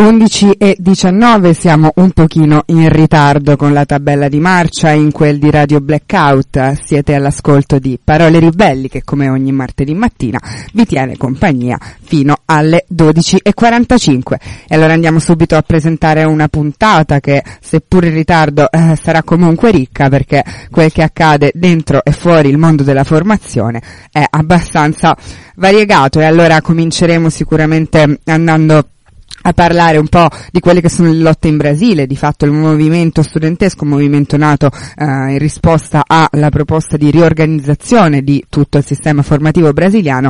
11:19, siamo un pochino in ritardo con la tabella di marcia in quel di Radio Blackout. Siete all'ascolto di Parole Ribelli che come ogni martedì mattina vi tiene compagnia fino alle 12:45. E allora andiamo subito a presentare una puntata che, seppur in ritardo, sarà comunque ricca, perché quel che accade dentro e fuori il mondo della formazione è abbastanza variegato. E allora cominceremo sicuramente andando a parlare un po' di quelle che sono le lotte in Brasile. Di fatto il movimento studentesco, un movimento nato in risposta alla proposta di riorganizzazione di tutto il sistema formativo brasiliano,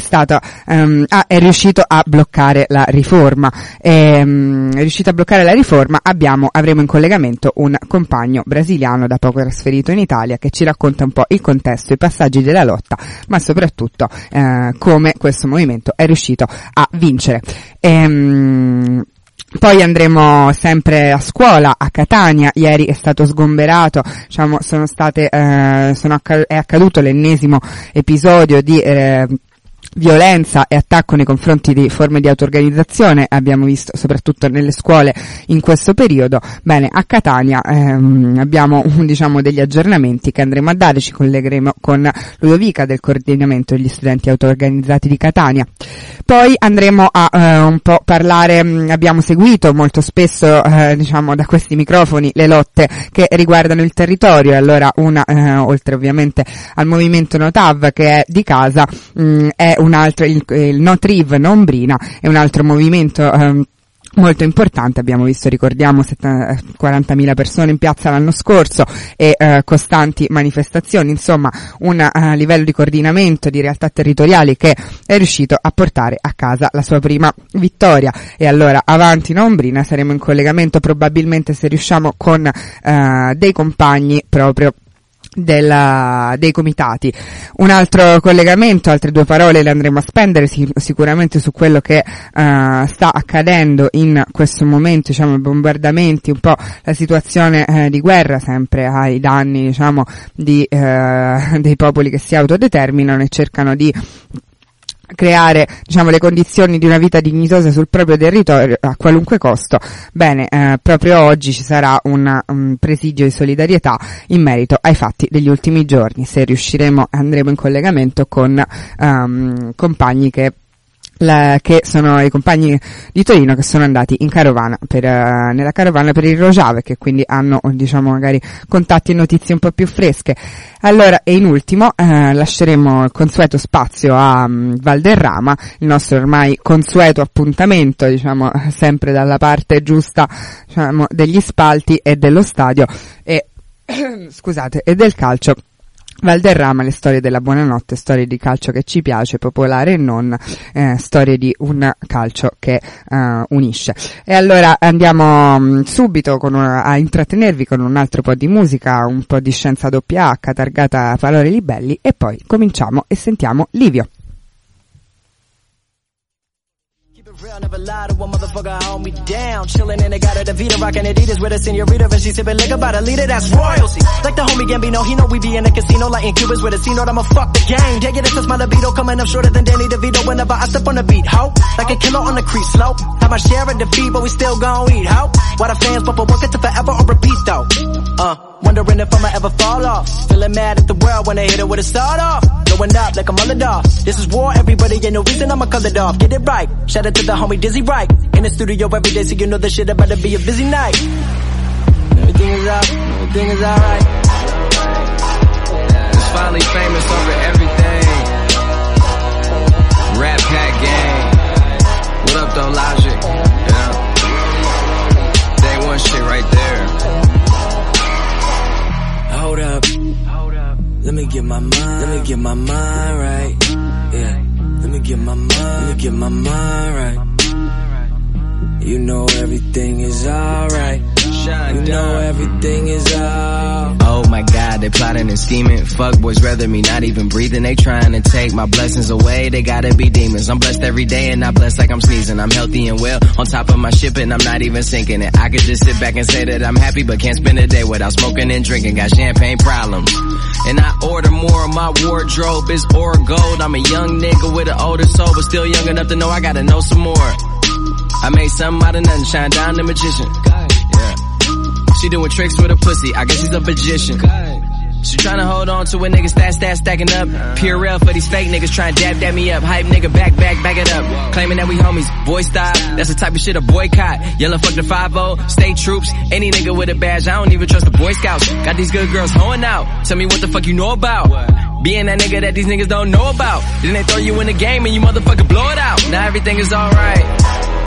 è riuscito a bloccare la riforma. È riuscito a bloccare la riforma. Avremo in collegamento un compagno brasiliano da poco trasferito in Italia che ci racconta un po' il contesto, i passaggi della lotta, ma soprattutto come questo movimento è riuscito a vincere. Poi andremo sempre a scuola, a Catania. Ieri è stato sgomberato, diciamo, è accaduto l'ennesimo episodio di violenza e attacco nei confronti di forme di auto-organizzazione. Abbiamo visto soprattutto nelle scuole in questo periodo. Bene, a Catania abbiamo degli aggiornamenti che andremo a dare. Ci collegheremo con Ludovica del coordinamento degli studenti auto-organizzati di Catania. Poi andremo a un po' parlare, abbiamo seguito molto spesso da questi microfoni le lotte che riguardano il territorio, e allora oltre ovviamente al movimento NoTAV che è di casa, è un altro, il No Triv, No Ombrina, è un altro movimento molto importante. Abbiamo visto, ricordiamo, 40.000 persone in piazza l'anno scorso e costanti manifestazioni, insomma un livello di coordinamento di realtà territoriali che è riuscito a portare a casa la sua prima vittoria. E allora avanti No Ombrina, saremo in collegamento probabilmente, se riusciamo, con dei compagni proprio dei comitati. Un altro collegamento, altre due parole le andremo a spendere sicuramente su quello che sta accadendo in questo momento, diciamo i bombardamenti, un po' la situazione di guerra sempre ai danni, diciamo, dei popoli che si autodeterminano e cercano di creare, diciamo, le condizioni di una vita dignitosa sul proprio territorio a qualunque costo. Bene, proprio oggi ci sarà un presidio di solidarietà in merito ai fatti degli ultimi giorni. Se riusciremo andremo in collegamento con compagni che sono i compagni di Torino che sono andati in carovana nella carovana per il Rojava, che quindi hanno, diciamo, magari contatti e notizie un po' più fresche. Allora, e in ultimo lasceremo il consueto spazio a Valderrama, il nostro ormai consueto appuntamento, diciamo, sempre dalla parte giusta, diciamo, degli spalti e dello stadio e e del calcio. Valderrama, le storie della buonanotte, storie di calcio che ci piace, popolare e non, storie di un calcio che unisce. E allora andiamo subito a intrattenervi con un altro po' di musica, un po' di scienza doppia H targata Parole Ribelli, e poi cominciamo e sentiamo Livio. Real, never lie to one motherfucker, hold me down. Chillin' in the got the Vita, rockin' Adidas with a senorita, and she sippin' liquor by the leader, that's royalty. Like the homie Gambino, he know we be in the casino, lightin' Cubans with a C-note, I'ma fuck the game. Yeah, this is my libido, coming up shorter than Danny DeVito whenever I step on the beat, ho. Like a killer on the crease, slow. Have my share of defeat, but we still gon' eat, ho. Why the fans bump a work it to forever or repeat, though? Wondering if I'ma ever fall off. Feeling mad at the world when they hit it with a start off. Going up like I'm underdog. This is war, everybody, ain't no reason I'ma cut it off. Get it right. Shout out to the homie Dizzy Right. In the studio every day, so you know this shit about to be a busy night. Everything is up, everything is alright. It's finally famous over everything. Rap Pack Gang. What up though, Logic? Yeah. Day one shit right there. Hold up. Let me get my mind right. Yeah. Let me get my mind right. You know everything is alright. You know everything is all. Oh my God, they plotting and scheming. Fuck boys rather me not even breathing. They trying to take my blessings away. They gotta be demons. I'm blessed every day and not blessed like I'm sneezing. I'm healthy and well on top of my ship and I'm not even sinking it. I could just sit back and say that I'm happy but can't spend a day without smoking and drinking. Got champagne problems. And I order more of my wardrobe is ore gold. I'm a young nigga with an older soul but still young enough to know I gotta know some more. I made something out of nothing, shine down the magician. Yeah. She doing tricks with a pussy, I guess she's a magician. She tryna hold on to a nigga stacking up. Pure real for these fake niggas tryna dab me up. Hype nigga back it up. Claiming that we homies, boy style. That's the type of shit a boycott. Yellow fuck the 5-0, state troops. Any nigga with a badge, I don't even trust the Boy Scouts. Got these good girls hoeing out. Tell me what the fuck you know about. Being that nigga that these niggas don't know about. Then they throw you in the game and you motherfucker blow it out. Now everything is alright.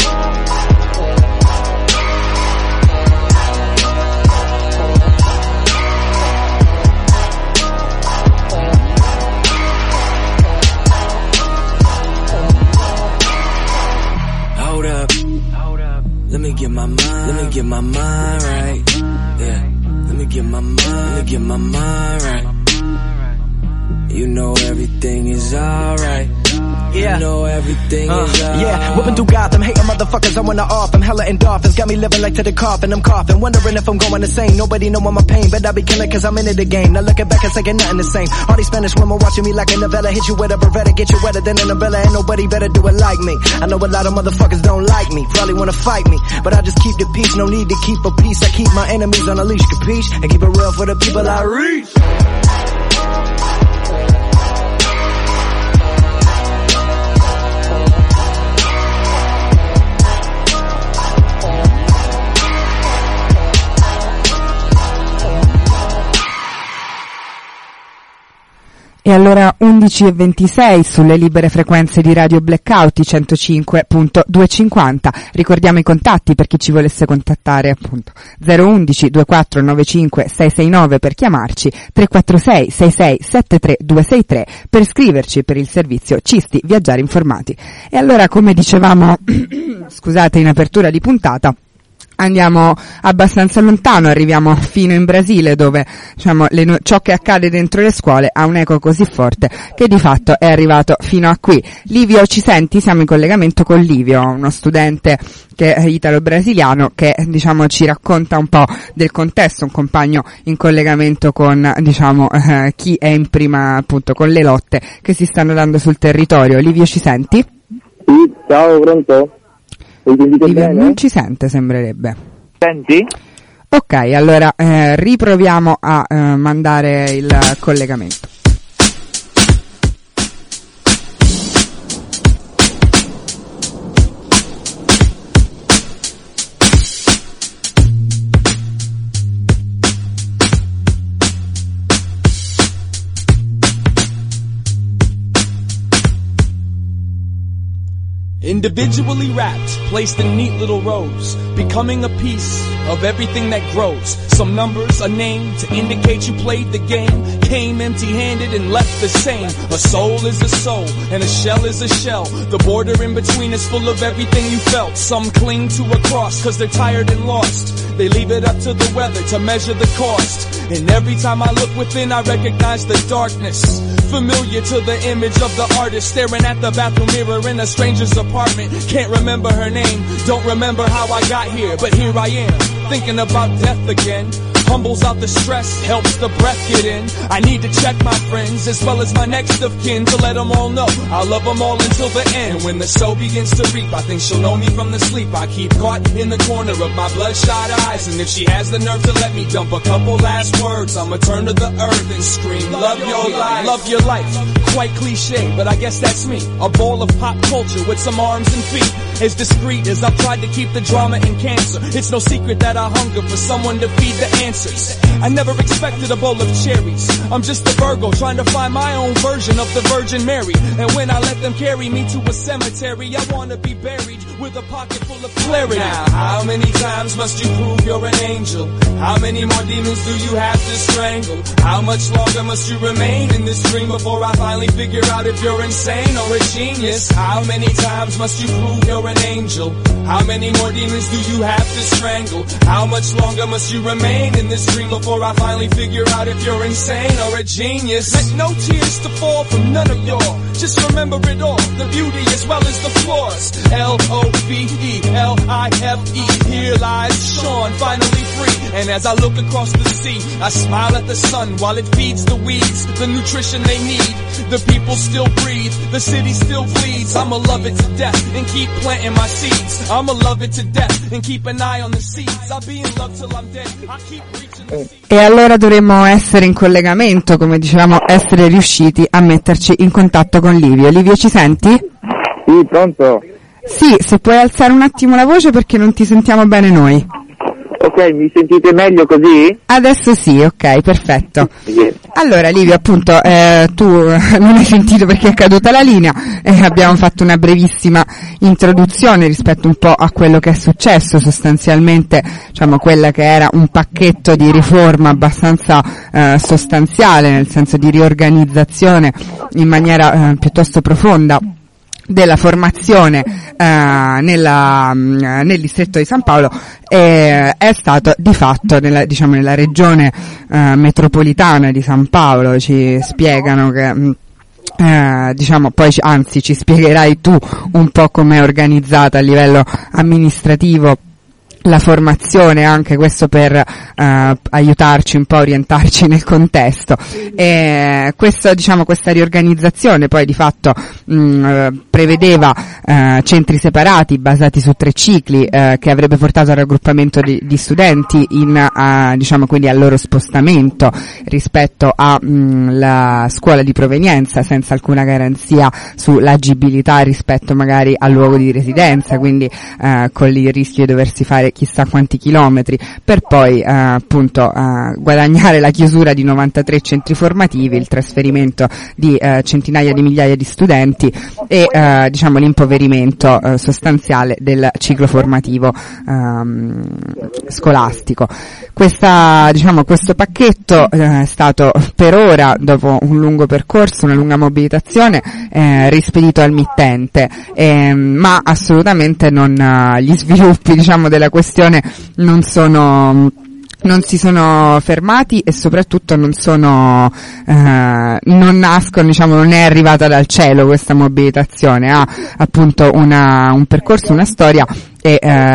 Let me get my mind right. Yeah. Let me get my mind right. You know everything is alright. Yeah. You know everything is alright. Yeah, whipping through Gotham, hating motherfuckers, I wanna off. I'm hella endorphins, got me living like to the coffin, I'm coughing. Wondering if I'm going insane, nobody know my pain. But I be killing cause I'm into the game. Now looking back and saying nothing the same. All these Spanish women watching me like a novella. Hit you with a Beretta, get you wetter than an umbrella. Ain't nobody better do it like me. I know a lot of motherfuckers don't like me, probably wanna fight me. But I just keep the peace, no need to keep a peace. I keep my enemies on a leash, capiche? And keep it real for the people I reach. E allora 11:26 sulle libere frequenze di Radio Blackout 105.250. Ricordiamo i contatti per chi ci volesse contattare, appunto 011 24 95 669 per chiamarci, 346 66 73 263 per scriverci per il servizio Cisti Viaggiare Informati. E allora, come dicevamo scusate in apertura di puntata, andiamo abbastanza lontano, arriviamo fino in Brasile, dove diciamo ciò che accade dentro le scuole ha un eco così forte che di fatto è arrivato fino a qui. Livio, ci senti? Siamo in collegamento con Livio, uno studente che è italo-brasiliano che diciamo ci racconta un po' del contesto, un compagno in collegamento con diciamo chi è in prima, appunto, con le lotte che si stanno dando sul territorio. Livio, ci senti? Sì, ciao, pronto? Livio non ci sente, sembrerebbe. Senti? Ok, allora riproviamo a mandare il collegamento. Individually wrapped, placed in neat little rows, becoming a piece of everything that grows. Some numbers, a name to indicate you played the game, came empty-handed and left the same. A soul is a soul, and a shell is a shell. The border in between is full of everything you felt. Some cling to a cross cause they're tired and lost. They leave it up to the weather to measure the cost. And every time I look within, I recognize the darkness. Familiar to the image of the artist staring at the bathroom mirror in a stranger's apartment. Can't remember her name, don't remember how I got here, but here I am, thinking about death again. Humbles out the stress, helps the breath get in. I need to check my friends as well as my next of kin to let them all know I love them all until the end. And when the soul begins to reap, I think she'll know me from the sleep I keep caught in the corner of my bloodshot eyes. And if she has the nerve to let me dump a couple last words, I'ma turn to the earth and scream, love your life. Love your life. Quite cliche, but I guess that's me. A bowl of pop culture with some arms and feet. As discreet as I've tried to keep the drama and cancer, it's no secret that I hunger for someone to feed the answers. I never expected a bowl of cherries. I'm just a Virgo trying to find my own version of the Virgin Mary. And when I let them carry me to a cemetery, I wanna be buried with a pocket full of clarity. Now, how many times must you prove you're an angel? How many more demons do you have to strangle? How much longer must you remain in this dream before I finally figure out if you're insane or a genius? How many times must you prove you're an angel? How many more demons do you have to strangle? How much longer must you remain in this dream before I finally figure out if you're insane or a genius. Let no tears to fall from none of y'all. Just remember it all, the beauty as well as the flaws. L-O-V-E-L-I-F-E. Here lies Sean, finally free. And as I look across the sea, I smile at the sun while it feeds the weeds the nutrition they need. The people still breathe, the city still bleeds. I'ma love it to death and keep planting my seeds. I'ma love it to death and keep an eye on the seeds. I'll be in love till I'm dead. I keep reaching the seeds. E allora dovremmo essere in collegamento, come dicevamo, essere riusciti a metterci in contatto con Livio. Livio, ci senti? Sì, pronto? Sì, se puoi alzare un attimo la voce perché non ti sentiamo bene noi. Ok, mi sentite meglio così? Adesso sì, ok, perfetto. Sì. Allora Livio, appunto, tu non hai sentito perché è caduta la linea, abbiamo fatto una brevissima introduzione rispetto un po' a quello che è successo, sostanzialmente, diciamo, quella che era un pacchetto di riforma abbastanza sostanziale, nel senso di riorganizzazione in maniera piuttosto profonda della formazione nel distretto di San Paolo, è stato di fatto nella regione metropolitana di San Paolo. Ci spiegano che poi anzi ci spiegherai tu un po' come è organizzata a livello amministrativo la formazione, anche questo per aiutarci un po' a orientarci nel contesto. E questa riorganizzazione poi di fatto prevedeva centri separati basati su 3 cicli, che avrebbe portato al raggruppamento di studenti quindi al loro spostamento rispetto a la scuola di provenienza, senza alcuna garanzia sull'agibilità rispetto magari al luogo di residenza, quindi con il rischio di doversi fare chissà quanti chilometri per poi guadagnare la chiusura di 93 centri formativi, il trasferimento di centinaia di migliaia di studenti e l'impoverimento sostanziale del ciclo formativo scolastico. Questo pacchetto è stato per ora, dopo un lungo percorso, una lunga mobilitazione, rispedito al mittente, ma assolutamente gli sviluppi della questione non si sono fermati e soprattutto non nascono, non è arrivata dal cielo questa mobilitazione, ha appunto un percorso, una storia e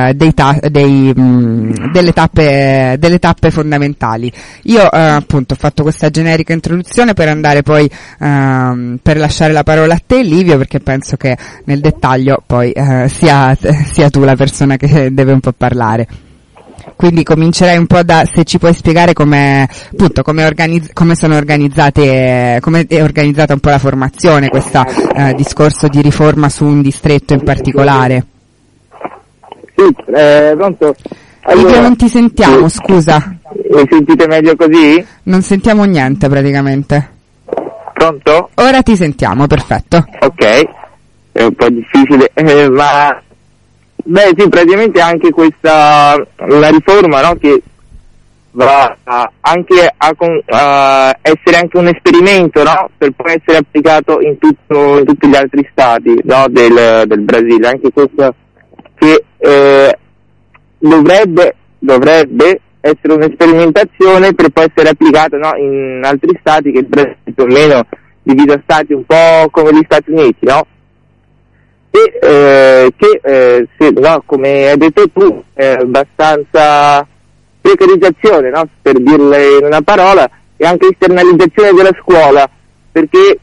delle tappe fondamentali. Io appunto ho fatto questa generica introduzione per andare poi per lasciare la parola a te, Livio, perché penso che nel dettaglio poi sia tu la persona che deve un po' parlare. Quindi comincerei un po' se ci puoi spiegare come è organizzata un po' la formazione, questo discorso di riforma su un distretto in particolare. Sì, pronto? Allora, Livio, non ti sentiamo, scusa. Mi sentite meglio così? Non sentiamo niente praticamente. Pronto? Ora ti sentiamo, perfetto. Ok, è un po' difficile, ma... Beh sì, praticamente anche la riforma, no, che va anche a essere anche un esperimento, no, per poi essere applicato in tutti gli altri stati, no, del Brasile, anche questo che dovrebbe essere un'esperimentazione per poi essere applicato, no, in altri stati, che il Brasile più o meno divide a stati un po' come gli Stati Uniti, no? Come hai detto tu, abbastanza precarizzazione, no? Per dirle in una parola, e anche esternalizzazione della scuola, perché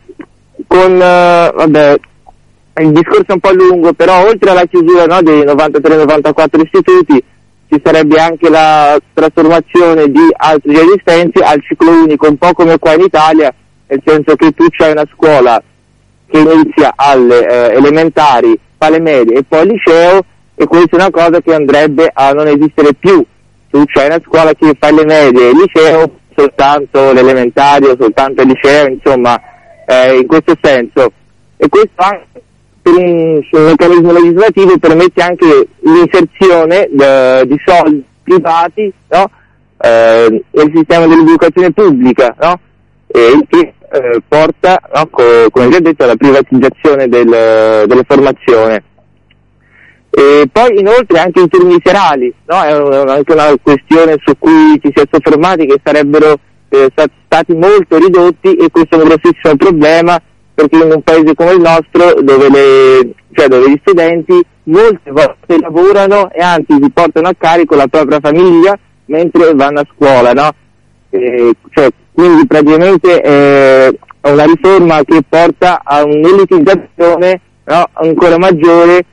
il discorso è un po' lungo, però oltre alla chiusura, no, dei 93-94 istituti, ci sarebbe anche la trasformazione di altri esistenti al ciclo unico, un po' come qua in Italia, nel senso che tu c'hai una scuola che inizia alle elementari, fa le medie e poi al liceo, e questa è una cosa che andrebbe a non esistere più. Tu c'hai una scuola che fa le medie e il liceo, soltanto l'elementare o soltanto il liceo, insomma, in questo senso. E questo anche per un meccanismo legislativo permette anche l'inserzione di soldi privati, no? Nel sistema dell'educazione pubblica, no? Che porta, no, come già detto, alla privatizzazione della formazione. E poi inoltre anche i turni serali, no? È anche una questione su cui ci si è soffermati, che sarebbero stati molto ridotti, e questo è un grossissimo problema, perché in un paese come il nostro, dove gli studenti molte volte lavorano e anzi si portano a carico la propria famiglia mentre vanno a scuola, no? Quindi praticamente è una riforma che porta a un'elitizzazione, no, ancora maggiore,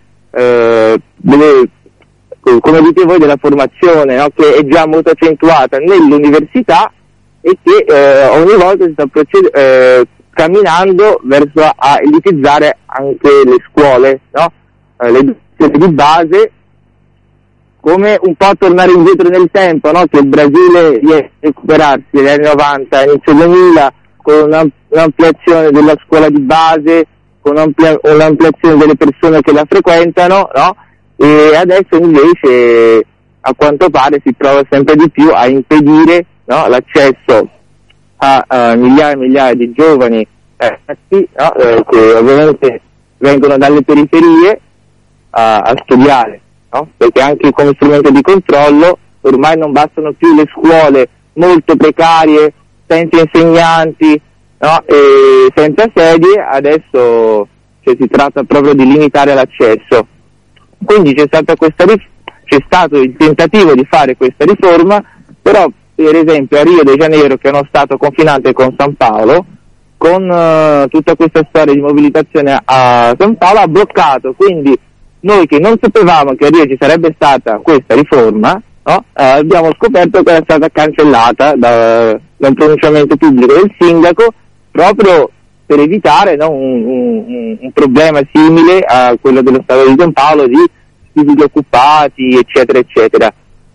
come dite voi, della formazione, no? Che è già molto accentuata nell'università e che ogni volta si sta camminando verso a elitizzare anche le scuole, no? Le scuole di base, come un po' tornare indietro nel tempo, no? Che il Brasile riesce a recuperarsi negli anni 90, inizio 2000, con un'ampliazione della scuola di base, con un'ampliazione delle persone che la frequentano, no? E adesso invece a quanto pare si prova sempre di più a impedire, no, l'accesso a migliaia e migliaia di giovani ragazzi, no, che ovviamente vengono dalle periferie a studiare, no? Perché anche come strumento di controllo ormai non bastano più le scuole molto precarie, senza insegnanti, no? E senza sedie, adesso si tratta proprio di limitare l'accesso. Quindi c'è stato il tentativo di fare questa riforma, però per esempio a Rio de Janeiro, che è uno stato confinante con San Paolo, con tutta questa storia di mobilitazione a San Paolo ha bloccato, quindi noi che non sapevamo che a Rio ci sarebbe stata questa riforma, no? Abbiamo scoperto che era stata cancellata da un pronunciamento pubblico del sindaco, proprio per evitare, no, un problema simile a quello dello Stato di San Paolo, di civili occupati, eccetera, eccetera.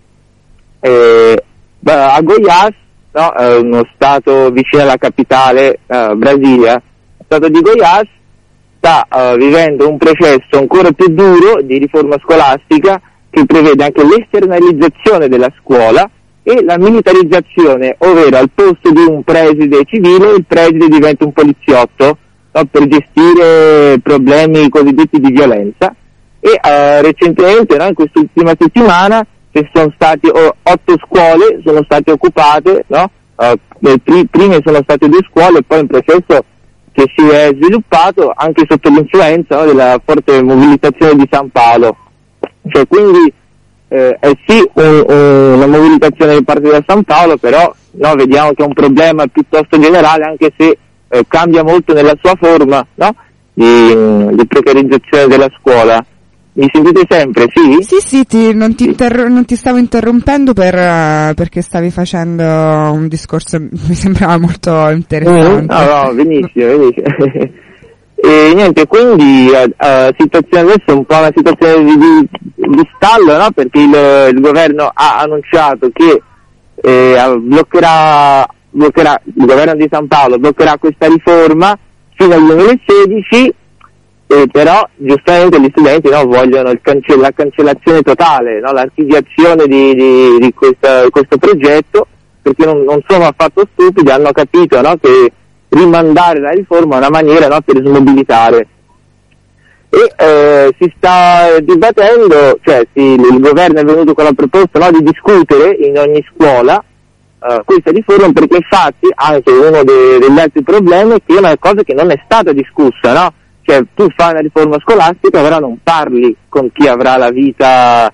A Goiás, no, uno stato vicino alla capitale, Brasilia, lo stato di Goiás sta vivendo un processo ancora più duro di riforma scolastica, che prevede anche l'esternalizzazione della scuola e la militarizzazione, ovvero al posto di un preside civile il preside diventa un poliziotto, no, per gestire problemi cosiddetti di violenza. E recentemente, no, in quest'ultima settimana, ci sono stati 8 scuole, sono state occupate, no? Prime sono state 2 scuole, poi un processo che si è sviluppato anche sotto l'influenza, no, della forte mobilitazione di San Paolo. Quindi è sì una mobilitazione da parte da San Paolo, però no, vediamo che è un problema piuttosto generale, anche se cambia molto nella sua forma, no? di precarizzazione della scuola. Mi sentite sempre, sì? Sì, non ti stavo interrompendo perché stavi facendo un discorso, mi sembrava molto interessante. No, benissimo. E niente, quindi situazione adesso è un po' una situazione di stallo, no? Perché il governo ha annunciato che bloccherà, il governo di San Paolo bloccherà questa riforma fino al 2016. Però giustamente gli studenti, no, vogliono la cancellazione totale, no, l'archiviazione di questo progetto, perché non sono affatto stupidi, hanno capito, no, che rimandare la riforma è una maniera, no, per smobilitare. E si sta dibattendo, il governo è venuto con la proposta, no, di discutere in ogni scuola questa riforma, perché infatti anche uno degli altri problemi è che è una cosa che non è stata discussa, no? Tu fai una riforma scolastica, però non parli con chi avrà la vita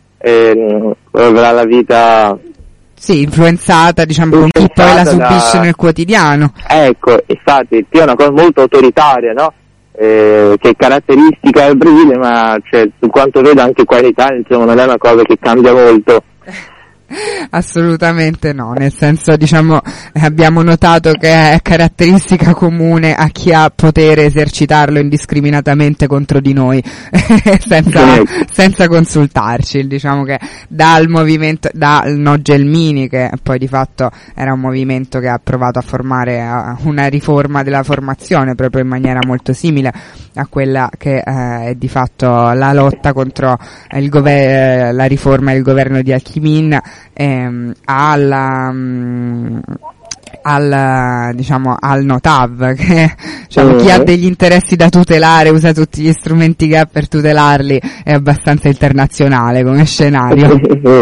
sì, influenzata, diciamo, con chi poi la subisce nel quotidiano. Ecco, infatti, che è una cosa molto autoritaria, no? Che è caratteristica del Brasile, ma su quanto vedo anche qua in Italia, insomma, non è una cosa che cambia molto. Assolutamente no, nel senso, diciamo, abbiamo notato che è caratteristica comune a chi ha potere esercitarlo indiscriminatamente contro di noi senza consultarci. Diciamo che dal No Gelmini, che poi di fatto era un movimento che ha provato a formare una riforma della formazione proprio in maniera molto simile a quella che è di fatto la lotta contro la ha al Notav, che diciamo, chi ha degli interessi da tutelare usa tutti gli strumenti che ha per tutelarli, è abbastanza internazionale come scenario.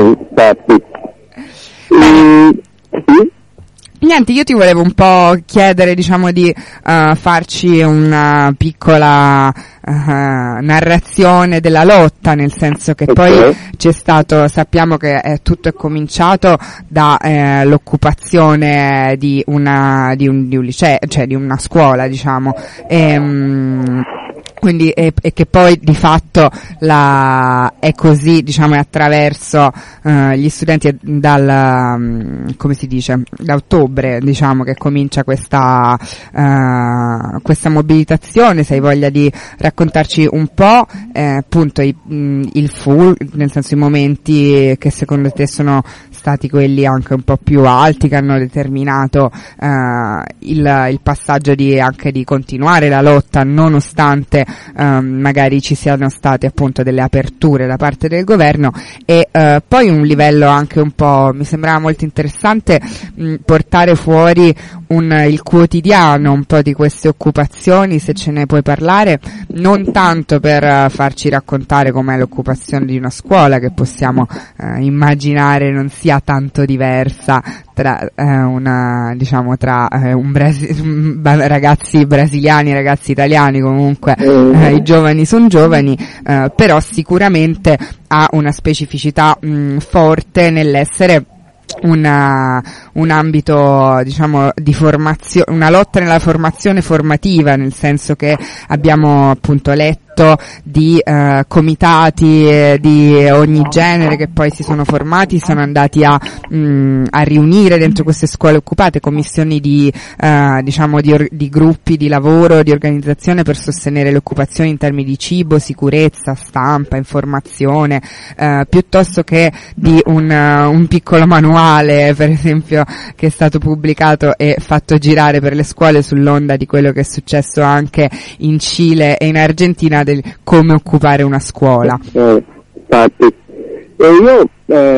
Niente, io ti volevo un po' chiedere, diciamo, di farci una piccola narrazione della lotta, nel senso che poi c'è stato, sappiamo che tutto è cominciato da l'occupazione di un liceo, cioè di una scuola, diciamo, quindi e che poi di fatto è così, diciamo, è attraverso gli studenti come si dice, da ottobre, diciamo, che comincia questa mobilitazione. Se hai voglia di raccontarci un po' appunto il full, nel senso i momenti che secondo te sono stati quelli anche un po' più alti, che hanno determinato il passaggio anche di continuare la lotta nonostante magari ci siano state appunto delle aperture da parte del governo, e poi un livello anche un po', mi sembrava molto interessante portare fuori il quotidiano un po' di queste occupazioni, se ce ne puoi parlare, non tanto per farci raccontare com'è l'occupazione di una scuola, che possiamo immaginare non sia tanto diversa tra ragazzi brasiliani e ragazzi italiani, comunque i giovani sono giovani, però sicuramente ha una specificità forte nell'essere un ambito, diciamo, di formazione, una lotta nella formazione formativa, nel senso che abbiamo appunto letto di comitati di ogni genere che poi si sono formati, sono andati a riunire dentro queste scuole occupate commissioni di gruppi di lavoro, di organizzazione per sostenere le occupazioni in termini di cibo, sicurezza, stampa, informazione, piuttosto che di un piccolo manuale, per esempio, che è stato pubblicato e fatto girare per le scuole sull'onda di quello che è successo anche in Cile e in Argentina, del come occupare una scuola. Infatti, io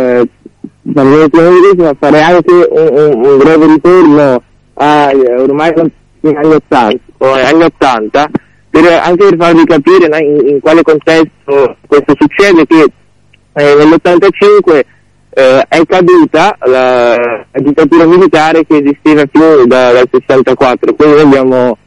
farei anche un breve ritorno ormai anni 80, anche per farvi capire in quale contesto questo succede, che nell'85 è caduta la dittatura militare che esisteva più dal 64, quindi noi abbiamo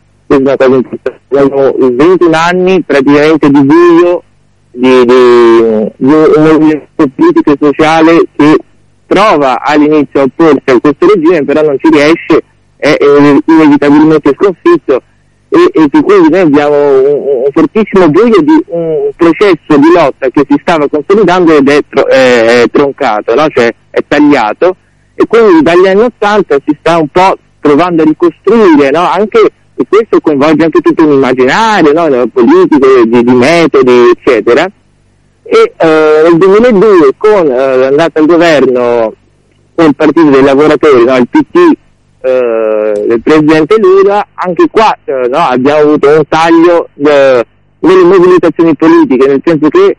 21 anni praticamente di buio, di un movimento politico e sociale che prova all'inizio a opporsi a questo regime, però non ci riesce, è inevitabilmente sconfitto, e quindi noi abbiamo un fortissimo buio di un processo di lotta che si stava consolidando ed è troncato, no? Cioè è tagliato, e quindi dagli anni 80 si sta un po' provando a ricostruire, no? Anche, e questo coinvolge anche tutto un immaginario, no? Politico, di metodi, eccetera. E nel 2002, con l'andata al governo del Partito dei Lavoratori, no? Il PT del Presidente Lula, anche qua abbiamo avuto un taglio delle mobilitazioni politiche, nel senso che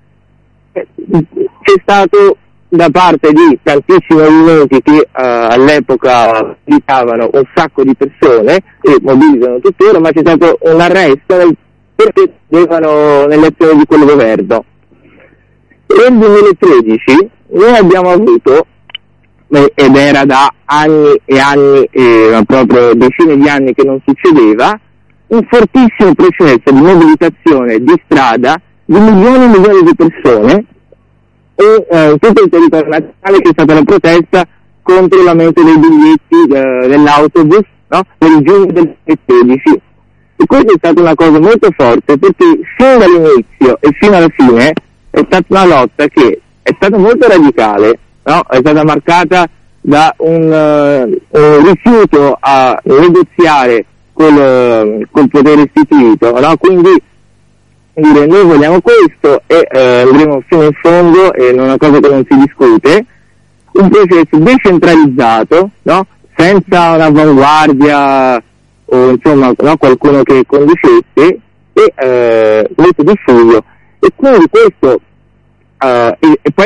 c'è stato da parte di tantissimi movimenti che all'epoca mobilitavano un sacco di persone e mobilitano tuttora, ma c'è stato un arresto perché vedevano nell'azione di quel governo. Nel 2013 noi abbiamo avuto, ed era da anni e anni, proprio decine di anni che non succedeva, un fortissimo processo di mobilitazione di strada di milioni e milioni di persone, e tutto il territorio nazionale, che è stata la protesta contro l'aumento dei biglietti dell'autobus, no? Per il giugno del 2013. E questa è stata una cosa molto forte, perché fin dall'inizio e fino alla fine è stata una lotta che è stata molto radicale, no? È stata marcata da un rifiuto a negoziare col potere istituito, no? Quindi dire noi vogliamo questo e andremo fino in fondo, e non è una cosa che non si discute, un processo decentralizzato, no? Senza un'avanguardia o insomma, no? Qualcuno che conducesse, e molto diffuso, e quindi questo e poi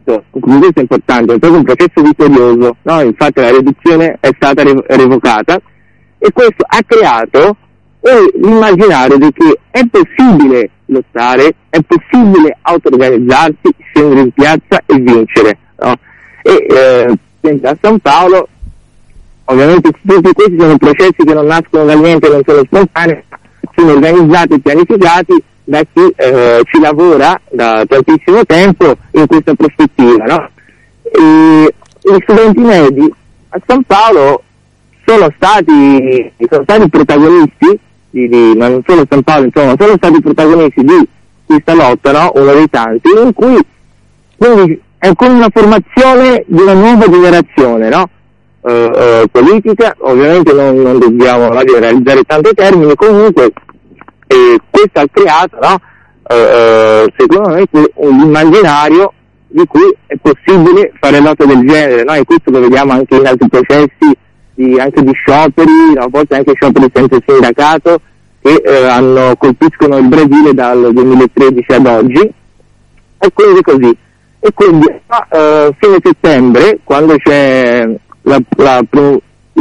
processo, questo è importante, è proprio un processo vittorioso, no? Infatti la riduzione è stata revocata, e questo ha creato l'immaginario di che è possibile lottare, è possibile auto-organizzarsi, scendere in piazza e vincere, no? E a San Paolo, ovviamente tutti questi sono processi che non nascono da niente, non sono spontanei, sono organizzati e pianificati da chi ci lavora da tantissimo tempo in questa prospettiva, no? E gli studenti medi a San Paolo sono stati protagonisti ma non solo San Paolo, insomma, sono stati protagonisti di questa lotta, no? Uno dei tanti, in cui quindi è con una formazione di una nuova generazione, no? Politica, ovviamente non dobbiamo realizzare tanti termini, comunque questo ha creato, no? Secondo me un immaginario di cui è possibile fare lotte del genere, no? E questo lo vediamo anche in altri processi anche di scioperi, a volte anche scioperi senza sindacato, che colpiscono il Brasile dal 2013 ad oggi, e quindi così. E quindi a fine settembre, quando c'è quando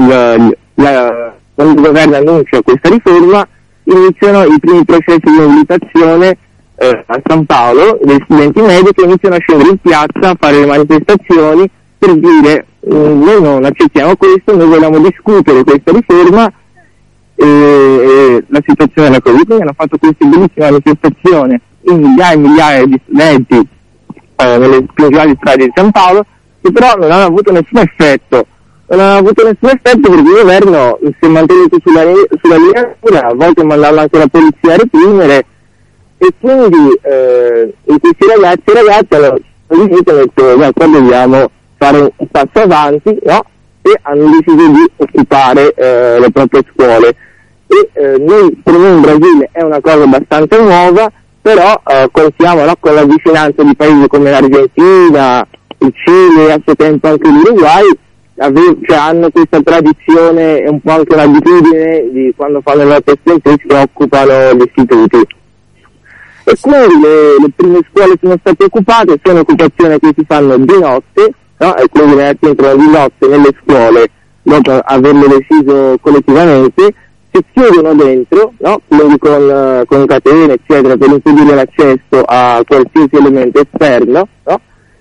il governo annuncia questa riforma, iniziano i primi processi di mobilitazione a San Paolo dei studenti medi, che iniziano a scendere in piazza a fare le manifestazioni per dire noi non accettiamo questo, noi vogliamo discutere questa riforma, e la situazione è così. Quindi hanno fatto queste bellissime manifestazioni in migliaia e migliaia di studenti nelle principali strade di San Paolo, che però non hanno avuto nessun effetto. Non hanno avuto nessun effetto perché il governo si è mantenuto sulla linea dura, a volte mandavano anche la polizia a reprimere, e quindi questi ragazzi e ragazze hanno detto qua dobbiamo fare un passo avanti, no? E hanno deciso di occupare le proprie scuole. E noi per noi in Brasile è una cosa abbastanza nuova, però contiamo, no, con la vicinanza di paesi come l'Argentina, il Cile e a suo tempo anche l'Uruguay, hanno questa tradizione e un po' anche l'abitudine di quando fanno le lotte studentesche occupano gli istituti. E quindi le prime scuole sono state occupate, sono occupazioni che si fanno di notte, no? E quindi entrano di notte nelle scuole dopo averlo deciso collettivamente, si chiudono dentro, no? Quindi con catene eccetera, per impedire l'accesso a qualsiasi elemento esterno, no?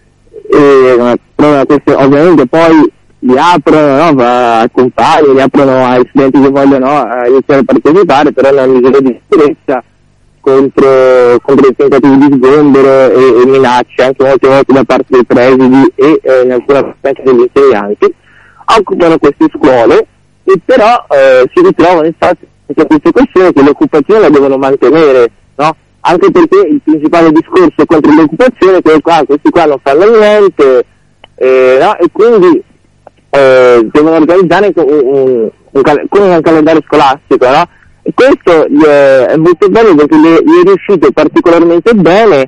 E queste, ovviamente poi li aprono, no? Ai compagni, li aprono ai studenti che vogliono iniziare a partecipare, però nella misura di sicurezza contro i tentativi di sgombero e minacce anche molte volte da parte dei presidi e in alcuna parte degli insegnanti. Occupano queste scuole e però si ritrovano infatti queste questioni che l'occupazione la devono mantenere, no? Anche perché il principale discorso contro l'occupazione è che questi qua non fanno niente, no? E quindi devono organizzare con un calendario scolastico, no? E questo è molto bello perché gli è riuscito particolarmente bene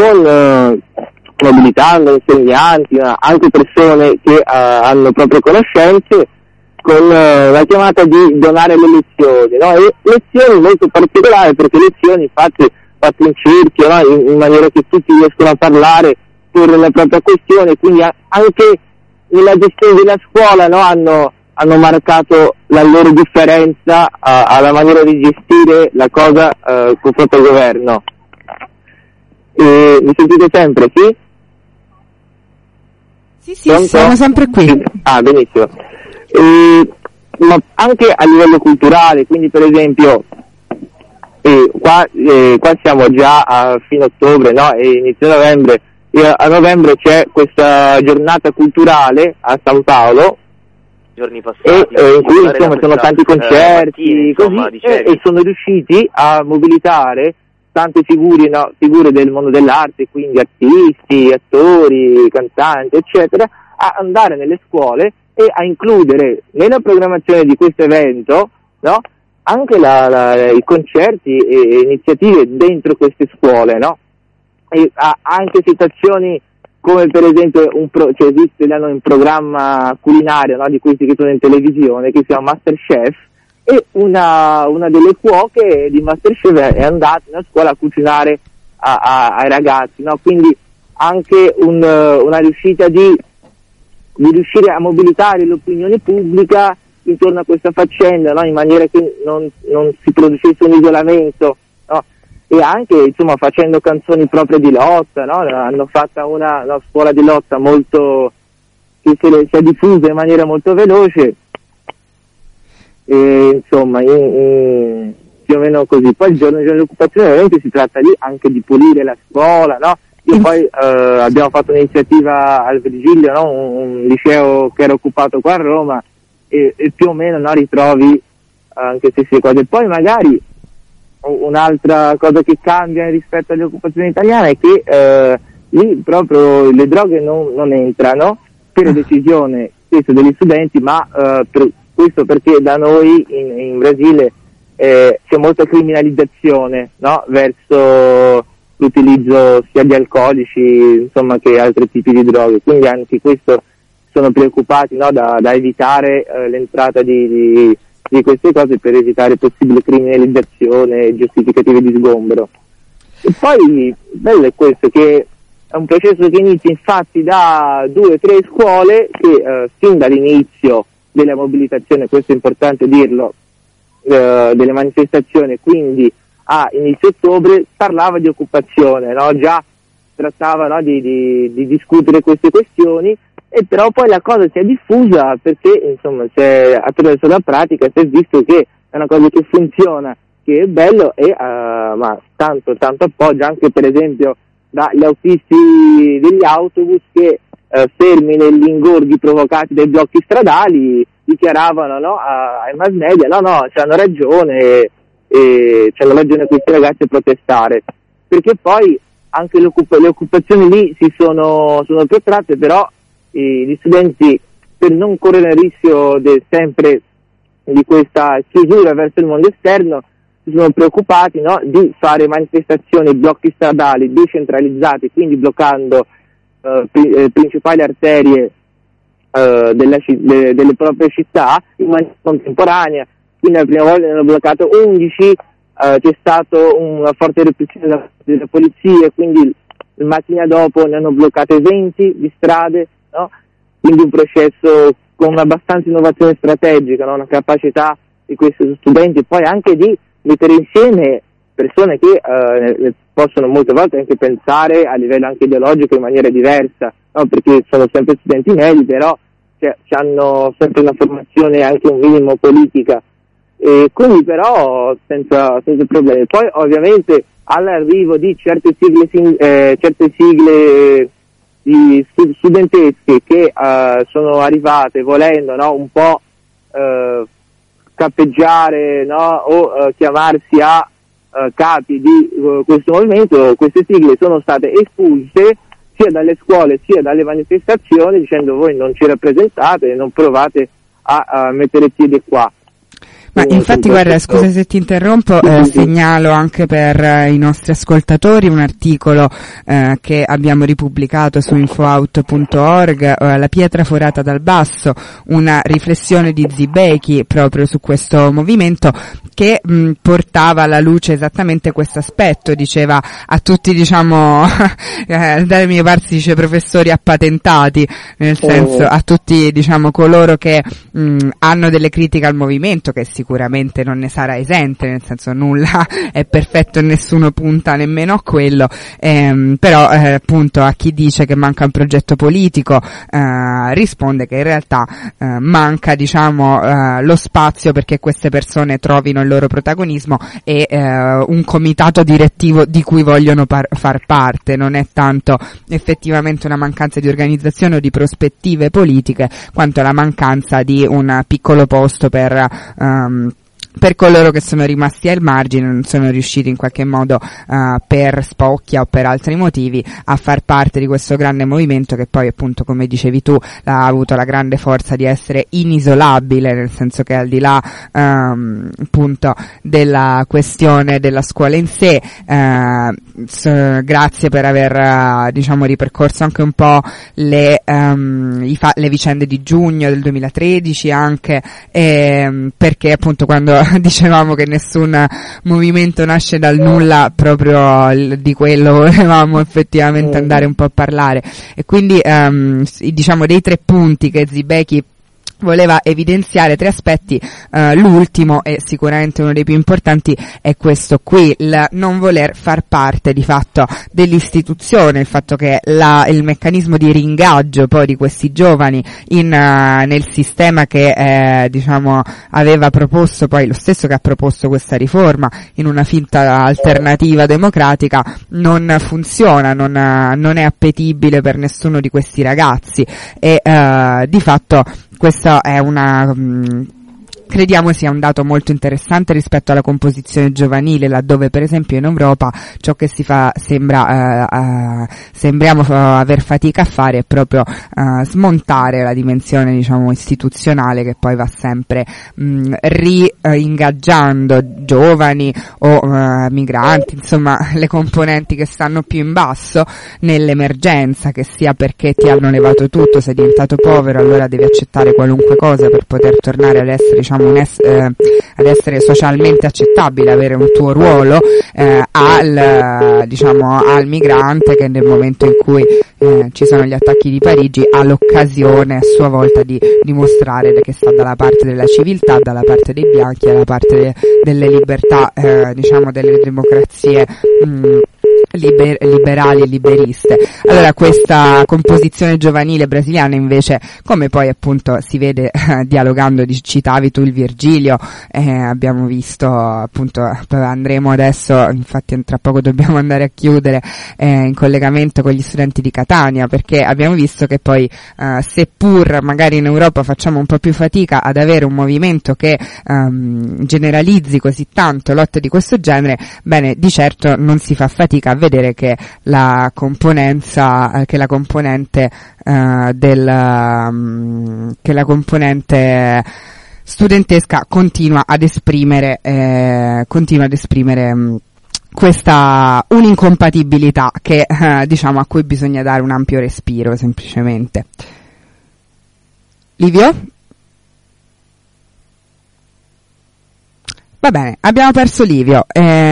mobilitando insegnanti, anche persone che hanno proprio conoscenze, con la chiamata di donare le lezioni, no? E lezioni molto particolari, perché lezioni fatte in cerchio, no? In maniera che tutti riescono a parlare per la propria questione, quindi anche nella gestione della scuola, no? Hanno marcato la loro differenza alla maniera di gestire la cosa confronto al governo. Mi sentite sempre, sì? Sì, siamo sempre qui. Ah, benissimo. Ma anche a livello culturale, quindi per esempio qua siamo già a fine ottobre, no? E inizio novembre. A novembre c'è questa giornata culturale a San Paolo, giorni passati, in cui insomma sono tanti concerti, così, e sono riusciti a mobilitare tante figure del mondo dell'arte, quindi artisti, attori, cantanti, eccetera, a andare nelle scuole e a includere nella programmazione di questo evento, no? Anche i concerti e iniziative dentro queste scuole, no? E anche situazioni come per esempio che esiste un programma culinario, no? Di questi che sono in televisione, che si chiama Masterchef, e una delle cuoche di Masterchef è andata in una scuola a cucinare ai ragazzi, no? Quindi anche una riuscita di riuscire a mobilitare l'opinione pubblica intorno a questa faccenda, no? In maniera che non si producesse un isolamento, no? E anche, insomma, facendo canzoni proprie di lotta, no? Hanno fatto una scuola di lotta molto, che si è diffusa in maniera molto veloce, e, insomma, più o meno così. Poi il giorno dell'occupazione ovviamente si tratta lì anche di pulire la scuola, no? Io poi abbiamo fatto un'iniziativa al Virgilio, no? Un liceo che era occupato qua a Roma, e più o meno, no, ritrovi anche queste cose. Poi magari un'altra cosa che cambia rispetto alle occupazioni italiane è che lì proprio le droghe non entrano per decisione spesso degli studenti, ma questo perché da noi in Brasile c'è molta criminalizzazione, no? Verso l'utilizzo sia di alcolici, insomma, che altri tipi di droghe, quindi anche questo sono preoccupati, no? Da evitare l'entrata di queste cose per evitare possibile criminalizzazione e giustificative di sgombero. E poi bello è questo, che è un processo che inizia infatti da 2 o 3 scuole che sin dall'inizio della mobilitazione, questo è importante dirlo, delle manifestazioni, quindi a inizio ottobre parlava di occupazione, no? Già trattava, no, di discutere queste questioni, e però poi la cosa si è diffusa perché, insomma, attraverso la pratica si è visto che è una cosa che funziona, che è bello, e ma tanto appoggio anche, per esempio, dagli autisti degli autobus che fermi negli ingorghi provocati dai blocchi stradali dichiaravano, no, ai mass media no, c'hanno ragione, e c'hanno ragione questi ragazzi a protestare, perché poi anche le occupazioni lì sono protratte, però gli studenti, per non correre il rischio sempre di questa chiusura verso il mondo esterno, si sono preoccupati, no, di fare manifestazioni, blocchi stradali decentralizzati, quindi bloccando principali arterie delle proprie città in maniera contemporanea. Quindi la prima volta ne hanno bloccato 11, c'è stato una forte repressione della polizia, quindi la mattina dopo ne hanno bloccate 20 di strade, no? Quindi un processo con abbastanza innovazione strategica, no? Una capacità di questi studenti poi anche di mettere insieme persone che possono molte volte anche pensare a livello anche ideologico in maniera diversa, no? Perché sono sempre studenti medi, però hanno sempre una formazione anche un minimo politica, e quindi però senza problemi. Poi ovviamente all'arrivo di certe sigle di studentesche che sono arrivate volendo, no, un po' cappeggiare, no, o chiamarsi a capi di questo movimento, queste sigle sono state espulse sia dalle scuole sia dalle manifestazioni, dicendo: voi non ci rappresentate, non provate a mettere piede qua. Ma infatti, guarda, scusa se ti interrompo, segnalo anche per i nostri ascoltatori un articolo che abbiamo ripubblicato su infoauto.org, La pietra forata dal basso, una riflessione di Zibeki proprio su questo movimento, che portava alla luce esattamente questo aspetto. Diceva a tutti, diciamo, dalle mie parti dice professori appatentati, nel senso a tutti, diciamo, coloro che hanno delle critiche al movimento, che sicuramente non ne sarà esente, nel senso nulla è perfetto e nessuno punta nemmeno a quello, però appunto a chi dice che manca un progetto politico risponde che in realtà manca, diciamo, lo spazio perché queste persone trovino il loro protagonismo e un comitato direttivo di cui vogliono far parte. Non è tanto effettivamente una mancanza di organizzazione o di prospettive politiche quanto la mancanza di un piccolo posto per coloro che sono rimasti al margine, non sono riusciti in qualche modo per spocchia o per altri motivi a far parte di questo grande movimento, che poi appunto, come dicevi tu, ha avuto la grande forza di essere inisolabile, nel senso che al di là appunto della questione della scuola in sé, grazie per aver diciamo ripercorso anche un po' le vicende di giugno del 2013 anche, perché appunto quando dicevamo che nessun movimento nasce dal nulla, proprio di quello volevamo effettivamente andare un po' a parlare, e quindi diciamo dei 3 punti che Zibeki voleva evidenziare, 3 aspetti, l'ultimo e sicuramente uno dei più importanti è questo qui, il non voler far parte di fatto dell'istituzione, il fatto che il meccanismo di ringaggio poi di questi giovani nel sistema che diciamo aveva proposto poi lo stesso che ha proposto questa riforma in una finta alternativa democratica non funziona, non è appetibile per nessuno di questi ragazzi, e di fatto questo è crediamo sia un dato molto interessante rispetto alla composizione giovanile, laddove per esempio in Europa ciò che si fa sembriamo aver fatica a fare è proprio smontare la dimensione, diciamo, istituzionale, che poi va sempre ingaggiando giovani o migranti, insomma le componenti che stanno più in basso nell'emergenza, che sia perché ti hanno levato tutto, sei diventato povero, allora devi accettare qualunque cosa per poter tornare ad essere, diciamo, ad essere socialmente accettabile, avere un tuo ruolo, al migrante che nel momento in cui ci sono gli attacchi di Parigi ha l'occasione a sua volta di dimostrare che sta dalla parte della civiltà, dalla parte dei bianchi, dalla parte delle libertà, diciamo delle democrazie liberali e liberiste. Allora questa composizione giovanile brasiliana invece, come poi appunto si vede dialogando, citavi tu il Virgilio, abbiamo visto appunto, andremo adesso, infatti tra poco dobbiamo andare a chiudere, in collegamento con gli studenti di Catania, perché abbiamo visto che poi seppur magari in Europa facciamo un po' più fatica ad avere un movimento che generalizzi così tanto lotte di questo genere, bene, di certo non si fa fatica a vedere che la componente studentesca continua ad esprimere questa un'incompatibilità che diciamo a cui bisogna dare un ampio respiro, semplicemente. Livio? Va bene, abbiamo perso Livio,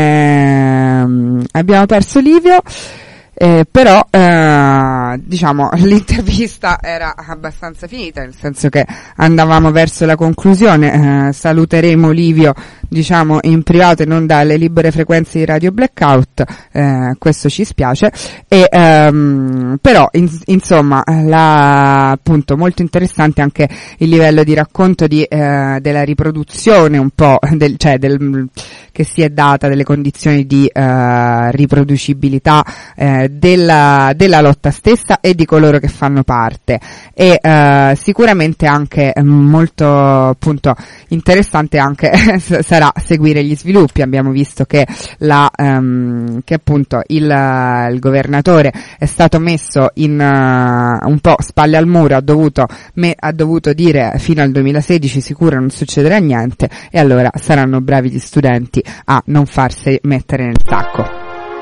però diciamo l'intervista era abbastanza finita, nel senso che andavamo verso la conclusione. Saluteremo Livio, diciamo, in privato e non dalle libere frequenze di Radio Blackout, questo ci spiace, e però insomma appunto molto interessante anche il livello di racconto della riproduzione un po' che si è data, delle condizioni di riproducibilità della lotta stessa e di coloro che fanno parte, e sicuramente anche molto appunto interessante anche sarà seguire gli sviluppi. Abbiamo visto che che appunto il governatore è stato messo in un po' spalle al muro, ha dovuto dire fino al 2016 sicuro non succederà niente, e allora saranno bravi gli studenti a non farsi mettere nel sacco.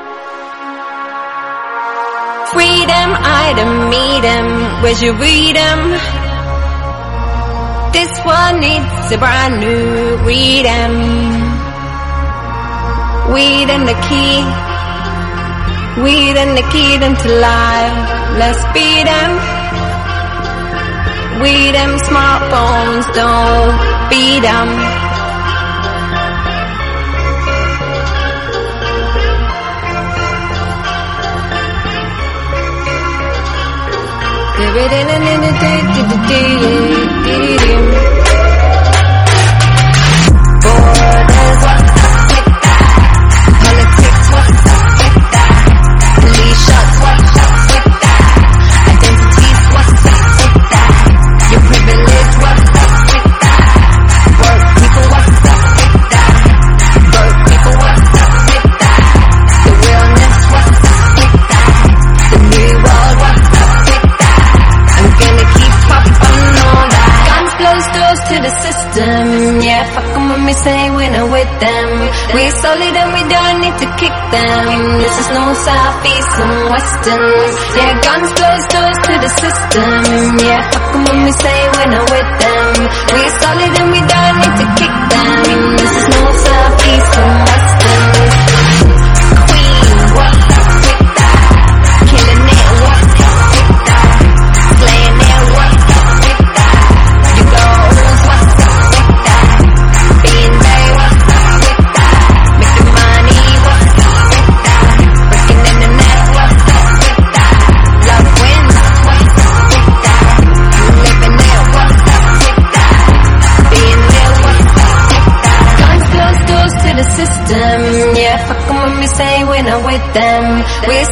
Freedom, item, meet 'em, where's your freedom? This one needs a brand new freedom. Weed and the key into life, let's beat 'em. Weed 'em, smartphones, don't beat 'em. Borders, what's up with that? Politics, what's up with that? Police shots, what's up with that? Identities, what's up with that? Your privilege, what's up with that? Work people, what's up with that? Work people, what's up with that? The realness, what's up with that? The new world, what's up with that? I'm gonna keep popping all that. Guns close doors to the system. Yeah, fuck 'em when we say we're not with them. We're solid and we don't need to kick them. This is no southeast and western. Yeah, guns close doors to the system. Yeah, fuck 'em when we say we're not with them. We're solid and we don't need to kick them. This is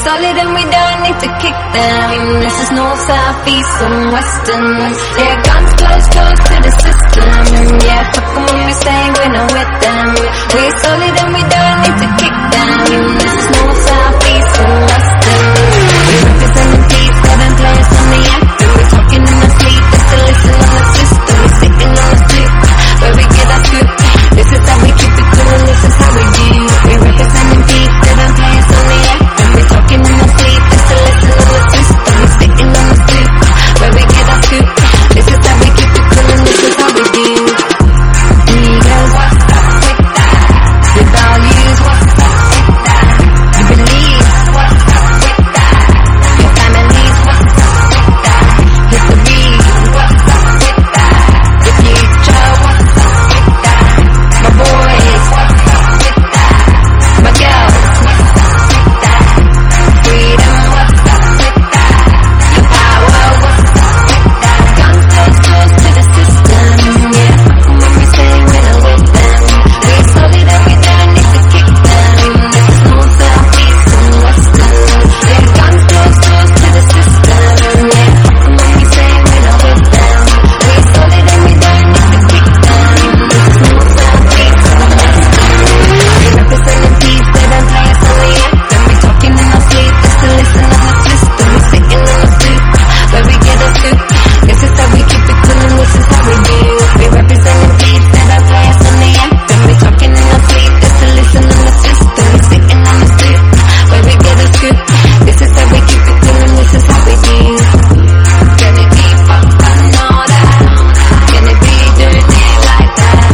solid and we don't need to kick them. This is north, south, east and western. Yeah, guns close to the system. Yeah, fuck 'em when we say we're not with them. We're solid and we don't need to kick them. This is north, south, east and western. We representing peace, got them players on the anthem. We're talking in our sleep, just to listen on the system. We're sitting on the stoop, where we get our scoop. This is how we keep it cool, this is how we do. We representing peace, got them players on the anthem. We're talking in our sleep, just to listen on the system. We're sitting on the stoop, where we get our scoop. This is how we keep it cool, this is how we do. Eagles, what's up with that? Your values, what's up with that? You believe, what's up with that? Your families, what's up with that? History, what's up with that? Your future, what's up with that? My boys, what's up with that? My girls, what's up with that? Freedom, what's up with that? Your power, what's up with that? Guns close to the system. Yeah, fuck 'em when we say we're not with them. We're solid and we don't need to kick them. This is north, south, east and western. Yeah, guns close to the system. Yeah, fuck 'em when we say we're not with them. We're solid and we don't need to kick them. This is north, south, east and western. We representing peace, they don't play us on the anthem. We talking in our sleep, just to listen on the system. We sitting on the stoop, where we get our scoop. This is how we keep it cool and this is how we do. We representing peace, they don't play us on the anthem. We talking in our sleep, just to listen on the system. We sitting on the stoop, where we get our scoop. This is how we keep it cool and this is how we do. Can it be fucked? I know that. Can it be doing it like that?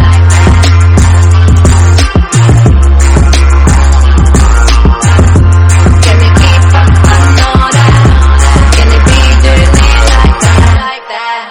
Can it be fucked? I know that. Can it be doing it like that? Like that.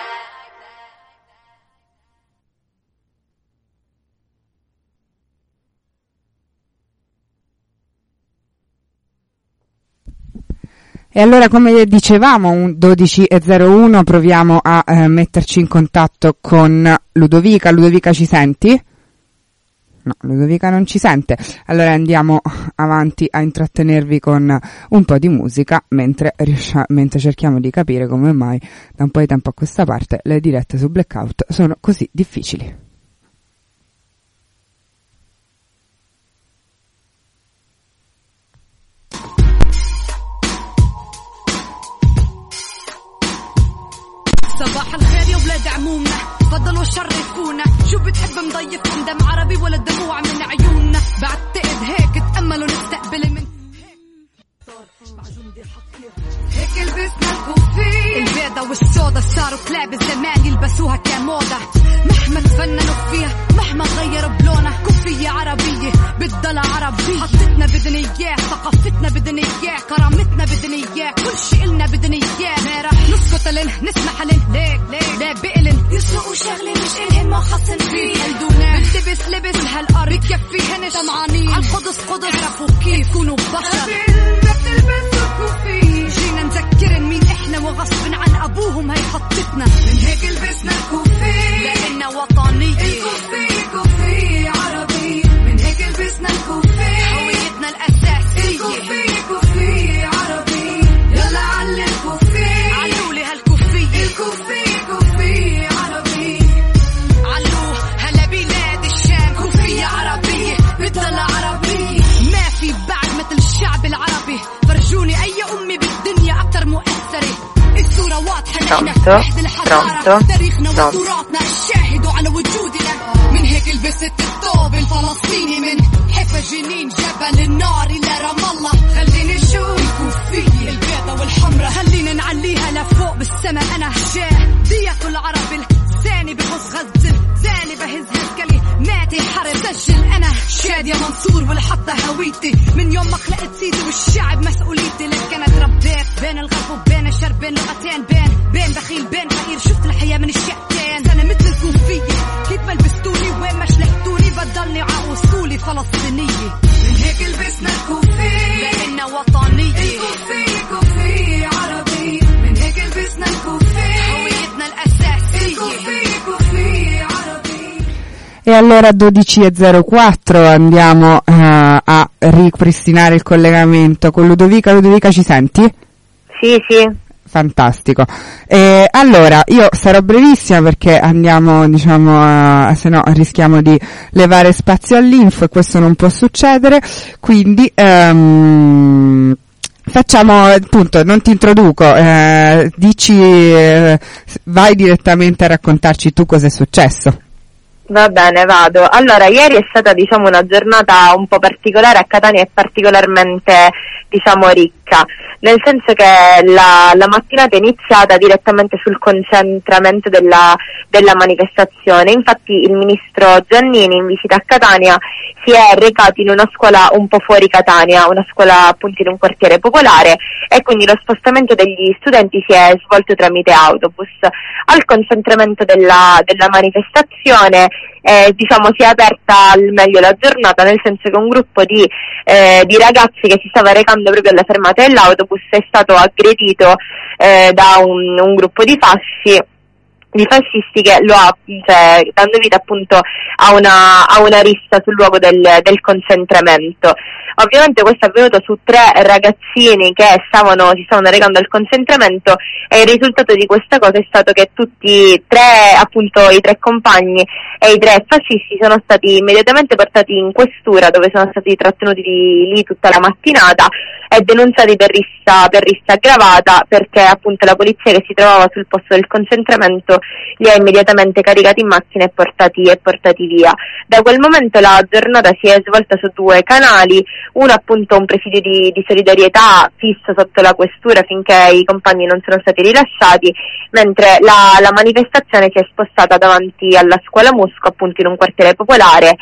E allora, come dicevamo, un 12:01, proviamo a metterci in contatto con Ludovica. Ludovica, ci senti? No, Ludovica non ci sente. Allora andiamo avanti a intrattenervi con un po' di musica mentre cerchiamo di capire come mai da un po' di tempo a questa parte le dirette su Blackout sono così difficili. صباح الخير يا ولاد عمومنا فضلوا شرفونا شو بتحب مضيفكم دم عربي ولا دموع من عيوننا بعتقد هيك تأملوا نستقبل من هيك لبسنا الكوفية البيضة والسودا صاروا كلاب الزمان يلبسوها كموضة مهما تفننوا فيها مهما غيروا بلونها كوفية عربية بتضل عربية حطتنا بدنا اياه ثقافتنا بدنا اياه كرامتنا بدنا اياه كل شي إلنا بدنا اياه ما رح نسكت لن نسمح لن ليه بقلن يسرقوا شغلة مش إلهن ما خصن فيه قلدونا بتلبس لبس هالأرض بتكفيهن طمعانين عالقدس قدس عرفوا كيف كونوا بشر جينا نذكرن مين احنا وغصب عن ابوهم هي خطتنا من هيك لبسنا الكوفية لأننا وطنية الكوفية عربي من هيك لبسنا الكوفية هويتنا الأساسية الكوفية عربي يلا علي الكوفية علولي هالكوفية الكوفية عربي علو هلا بلاد الشام كوفية عربية بتضل عربية ما في بعد مثل الشعب العربي فرجوني أي أمي بالدنيا أكتر مؤثرة الصورة واضحة نحن وحد الحضارة تاريخنا وتراثنا الشاهد على وجودنا من هيك لبست الثوب الفلسطيني من حفا جنين جبل النار إلى رام الله خلينا نشوف الكوفية البيضة والحمرة خلينا نعليها لفوق بالسما أنا هشاه دية العرب الثاني بغص غزل ثاني بهز هالكلي ماتي حرب سجل أنا شاد يا منصور والحطة هويتي من يوم ما خلقت سيدي والشعب مسؤوليتي لك أنا تربيت بين الغرب وبين الشرق بين لغتين بين بخيل بين فقير شفت الحياة من الشقتين أنا مثل الكوفية كيف ما لبستوني وين ما شلحتوني بضلني عاوصولي فلسطينية من هيك لبسنا الكوفية لأننا وطنية الكوفية عربي من هيك لبسنا الكوفية هويتنا الأساسية الكوفية عربي. E allora 12:04 andiamo a ripristinare il collegamento con Ludovica. Ludovica, ci senti? Sì. Fantastico. Allora, io sarò brevissima perché andiamo, se no rischiamo di levare spazio all'info e questo non può succedere, quindi facciamo, appunto, non ti introduco, vai direttamente a raccontarci tu cosa è successo. Va bene, vado. Allora, ieri è stata, una giornata un po' particolare a Catania e particolarmente, ricca, nel senso che la mattinata è iniziata direttamente sul concentramento della manifestazione. Infatti il ministro Giannini, in visita a Catania, si è recato in una scuola un po' fuori Catania, una scuola appunto in un quartiere popolare, e quindi lo spostamento degli studenti si è svolto tramite autobus. Al concentramento della manifestazione si è aperta al meglio la giornata, nel senso che un gruppo di ragazzi che si stava recando proprio alla fermata dell'autobus è stato aggredito da un gruppo di fascisti che lo ha, dando vita appunto a una rissa sul luogo del concentramento. Ovviamente questo è avvenuto su 3 ragazzini che si stavano recando al concentramento, e il risultato di questa cosa è stato che tutti i 3 compagni e i 3 fascisti sono stati immediatamente portati in questura, dove sono stati trattenuti lì tutta la mattinata e denunciati per rissa aggravata, perché appunto la polizia che si trovava sul posto del concentramento li ha immediatamente caricati in macchina e portati via. Da quel momento la giornata si è svolta su 2 canali, uno appunto un presidio di solidarietà fisso sotto la questura finché i compagni non sono stati rilasciati, mentre la manifestazione si è spostata davanti alla scuola Musco, appunto in un quartiere popolare,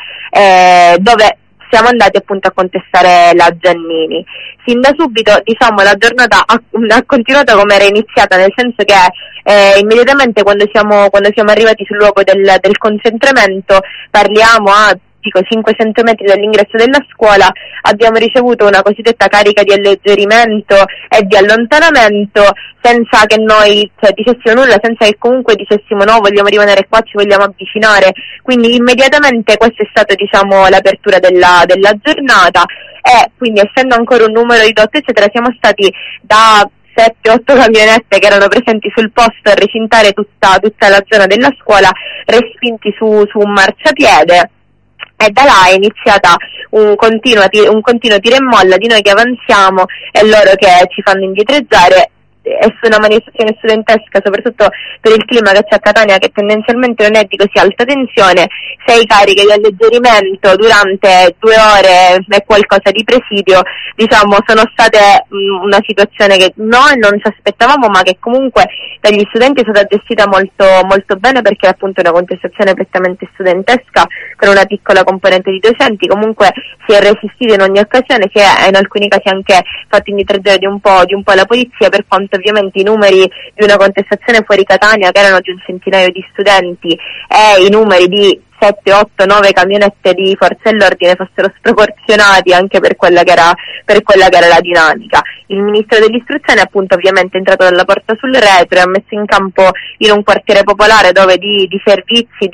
dove siamo andati appunto a contestare la Giannini. Sin da subito, la giornata ha continuato come era iniziata, nel senso che immediatamente quando siamo arrivati sul luogo del concentramento, parliamo a 500 metri dall'ingresso della scuola, abbiamo ricevuto una cosiddetta carica di alleggerimento e di allontanamento, senza che noi dicessimo nulla, senza che comunque dicessimo no, vogliamo rimanere qua, ci vogliamo avvicinare. Quindi immediatamente questa è stata l'apertura della giornata, e quindi, essendo ancora un numero ridotto eccetera, siamo stati da 7-8 camionette che erano presenti sul posto a recintare tutta la zona della scuola, respinti su un marciapiede. E da là è iniziata un continuo tira e molla di noi che avanziamo e loro che ci fanno indietreggiare. È su una manifestazione studentesca, soprattutto per il clima che c'è a Catania, che tendenzialmente non è di così alta tensione. 6 cariche di alleggerimento durante 2 ore e qualcosa di presidio, sono state una situazione che noi non ci aspettavamo, ma che comunque dagli studenti è stata gestita molto, molto bene, perché è appunto una contestazione prettamente studentesca con una piccola componente di docenti. Comunque si è resistito in ogni occasione, si è in alcuni casi anche fatto indietreggiare di un po' la polizia, per quanto ovviamente i numeri di una contestazione fuori Catania, che erano di un centinaio di studenti, e i numeri di 7, 8, 9 camionette di forze dell'ordine fossero sproporzionati anche per quella che era la dinamica. Il ministro dell'istruzione appunto ovviamente è entrato dalla porta sul retro e ha messo in campo, in un quartiere popolare dove di servizi,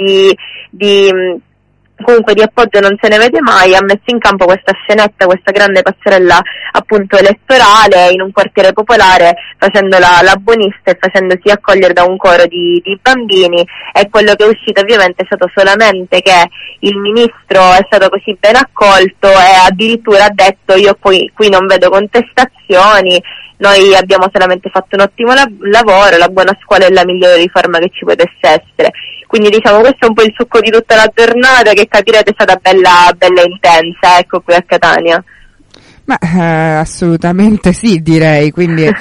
comunque di appoggio non se ne vede mai, ha messo in campo questa scenetta, questa grande passerella appunto elettorale in un quartiere popolare, facendo la buonista e facendosi accogliere da un coro di bambini. E quello che è uscito ovviamente è stato solamente che il ministro è stato così ben accolto e addirittura ha detto: io qui non vedo contestazioni, noi abbiamo solamente fatto un ottimo lavoro, la buona scuola è la migliore riforma che ci potesse essere. Quindi questo è un po' il succo di tutta la giornata, che capirete è stata bella intensa, ecco, qui a Catania. Ma assolutamente sì, direi, quindi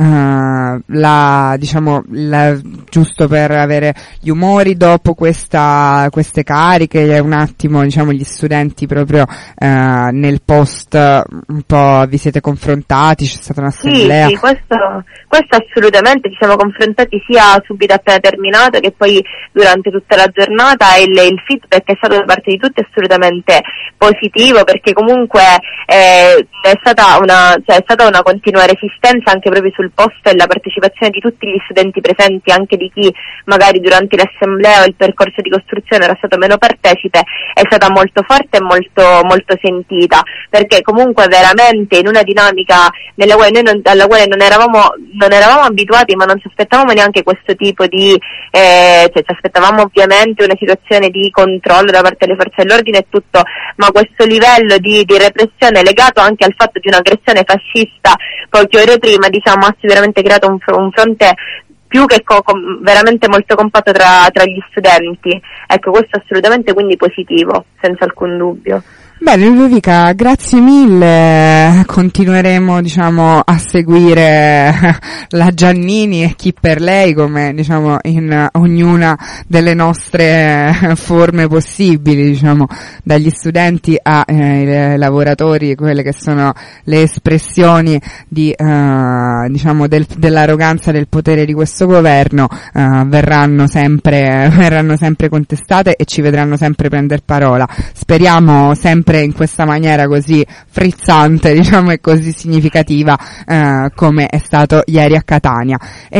giusto per avere gli umori dopo queste cariche, un attimo gli studenti proprio nel post un po' vi siete confrontati, c'è stata un'assemblea? Sì, questo assolutamente, ci siamo confrontati sia subito appena terminato che poi durante tutta la giornata, e il feedback è stato da parte di tutti assolutamente positivo, perché comunque è stata una continua resistenza anche proprio sul posto, e la partecipazione di tutti gli studenti presenti, anche di chi magari durante l'assemblea o il percorso di costruzione era stato meno partecipe, è stata molto forte e molto sentita, perché comunque veramente in una dinamica alla quale non eravamo abituati, ma non ci aspettavamo neanche questo tipo di ci aspettavamo ovviamente una situazione di controllo da parte delle forze dell'ordine e tutto, ma questo livello di repressione legato anche al fatto di un'aggressione fascista poche ore prima, diciamo, ha sicuramente creato un fronte più che veramente molto compatto tra gli studenti. Ecco, questo è assolutamente quindi positivo, senza alcun dubbio. Bene, Ludovica, grazie mille, continueremo a seguire la Giannini e chi per lei, come in ognuna delle nostre forme possibili, dagli studenti ai lavoratori, quelle che sono le espressioni di dell'arroganza del potere di questo governo, verranno sempre contestate e ci vedranno sempre prendere parola. Speriamo sempre in questa maniera così frizzante, e così significativa, come è stato ieri a Catania.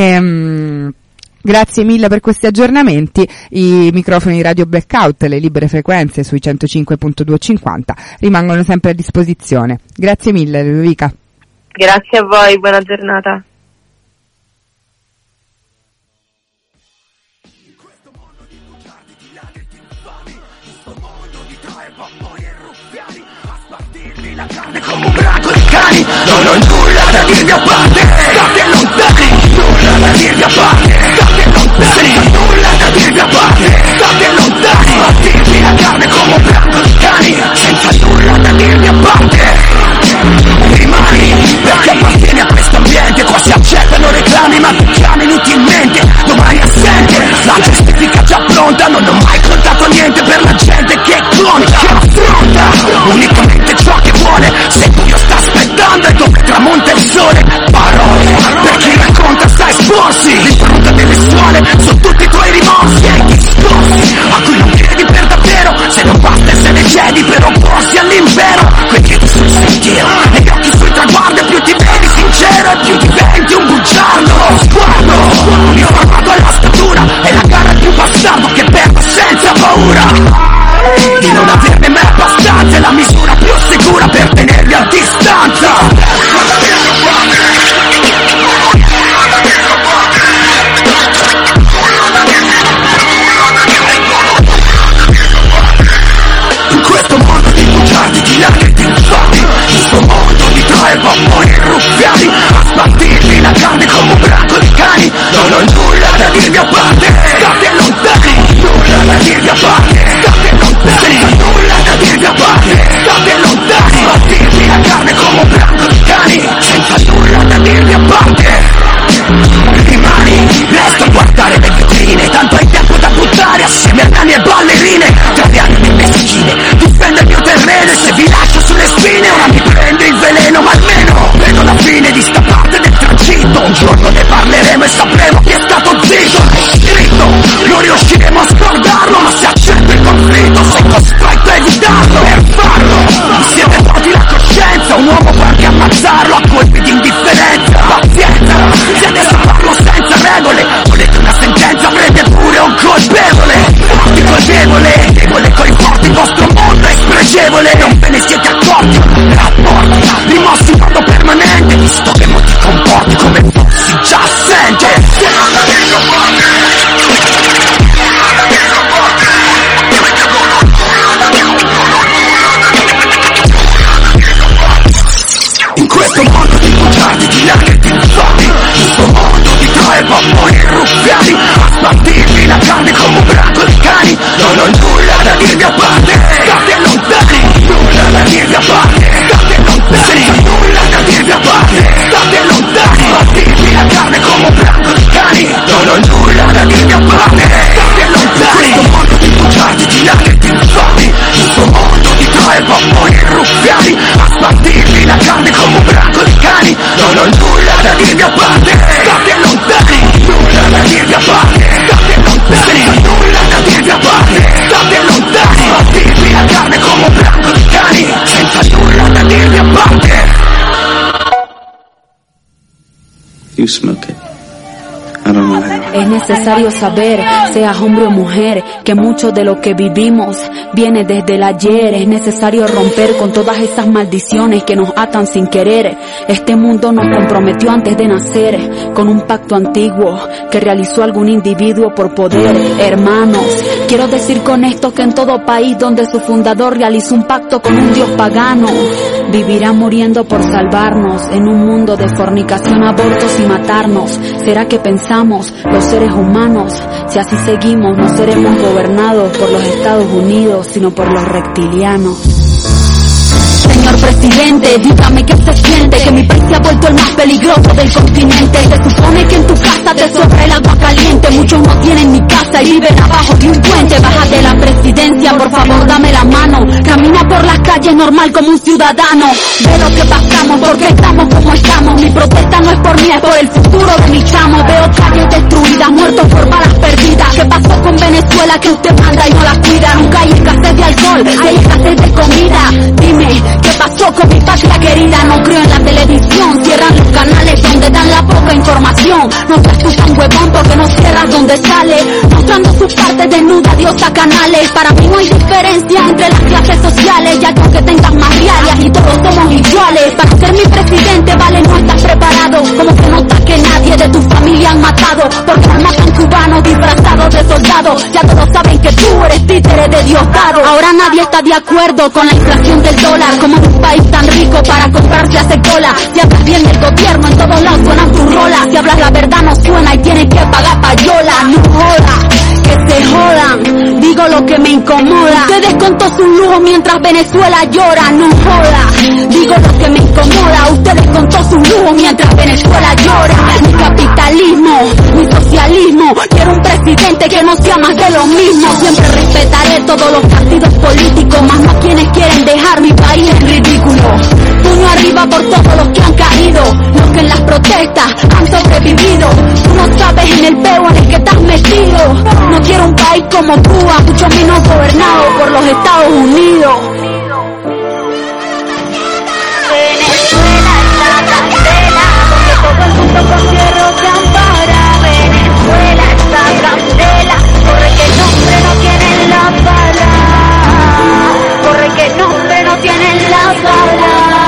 Grazie mille per questi aggiornamenti. I microfoni Radio Blackout, le libere frequenze sui 105.250 rimangono sempre a disposizione. Grazie mille, Ludovica. Grazie a voi, buona giornata. La carne come un branco di cani, non ho nulla da dirvi a parte, state lontani, nulla da dirvi a parte, state lontani, senza nulla da dirvi a parte, state lontani, spartirvi la carne come un branco di cani, senza nulla da dirvi a parte, rimani, perché appartieni a questo ambiente, qua si accettano reclami ma tu chiami inutilmente, domani assente, la giustifica già pronta, non ho mai contato niente per la gente che cloni, che affronta, unicamente ciò che vuole, se buio sta aspettando e dove tramonta il sole, parole, per chi racconta sa esporsi, You smoke it. I don't know how. Es necesario saber, seas hombre o mujer, que mucho de lo que vivimos viene desde el ayer. Es necesario romper con todas esas maldiciones que nos atan sin querer. Este mundo nos comprometió antes de nacer con un pacto antiguo que realizó algún individuo por poder. Hermanos, quiero decir con esto que en todo país donde su fundador realizó un pacto con un dios pagano, vivirá muriendo por salvarnos en un mundo de fornicación, abortos y matarnos. ¿Será que pensamos los seres humanos? Si así seguimos, no seremos gobernados por los Estados Unidos, sino por los reptilianos. Señor presidente, dígame qué se siente, que mi país se ha vuelto el más peligroso del continente. Se supone que en tu casa te sobra el agua caliente, muchos no tienen ni casa y viven abajo de un puente. Baja de la presidencia, por favor dame la mano, camina por las calles normal como un ciudadano. Ve lo que pasamos, porque estamos como estamos. Mi protesta no es por mí, es por el futuro de mi chamo. Veo calles destruidas, muertos por balas perdidas. ¿Qué pasó con Venezuela que usted manda y no la cuida? Nunca hay escasez de alcohol, hay escasez de comida. Dime, ¿qué pasó con mi patria querida? No creo en la televisión, cierran los canales donde dan la poca información. No seas tú tan huevón porque no cierras donde sale, mostrando sus partes desnudas de otra canales. Para mí no hay diferencia entre las clases sociales, ya que aunque tengas más reales y todos somos iguales. Para ser mi presidente, vale, no estás preparado. Como se nota que nadie de tu familia han matado, porque nos matan cubanos disfrazados de soldados. Ya todos saben que tú eres títere de Diosdado. Ahora nadie está de acuerdo con la inflación del dólar, como en un país tan rico para comprarse hace cola. Si hablas bien del gobierno, en todos lados suenan tus rolas. Si hablas la verdad no suena y tienes que pagar payola. No joda, que se jodan, digo lo que me incomoda. Ustedes con todo su lujo mientras Venezuela llora. No joda, digo lo que me incomoda. Ustedes con todo su lujo mientras Venezuela llora. Mi capitalismo, mi socialismo, quiero un presidente que no sea más de lo mismo. Siempre respetaré todos los partidos políticos, más no quienes quieren dejar mi país en ridículo. Puño arriba por todos los que han caído, los que en las protestas han sobrevivido. Tú no sabes en el peo en el que estás metido. No quiero un país como Cuba, mucho menos gobernado por los Estados Unidos. Venezuela es la candela, donde todo el mundo con hierro se ampara. Venezuela es la candela, corre que el nombre no tiene la bala. Corre que el nombre no tiene la bala.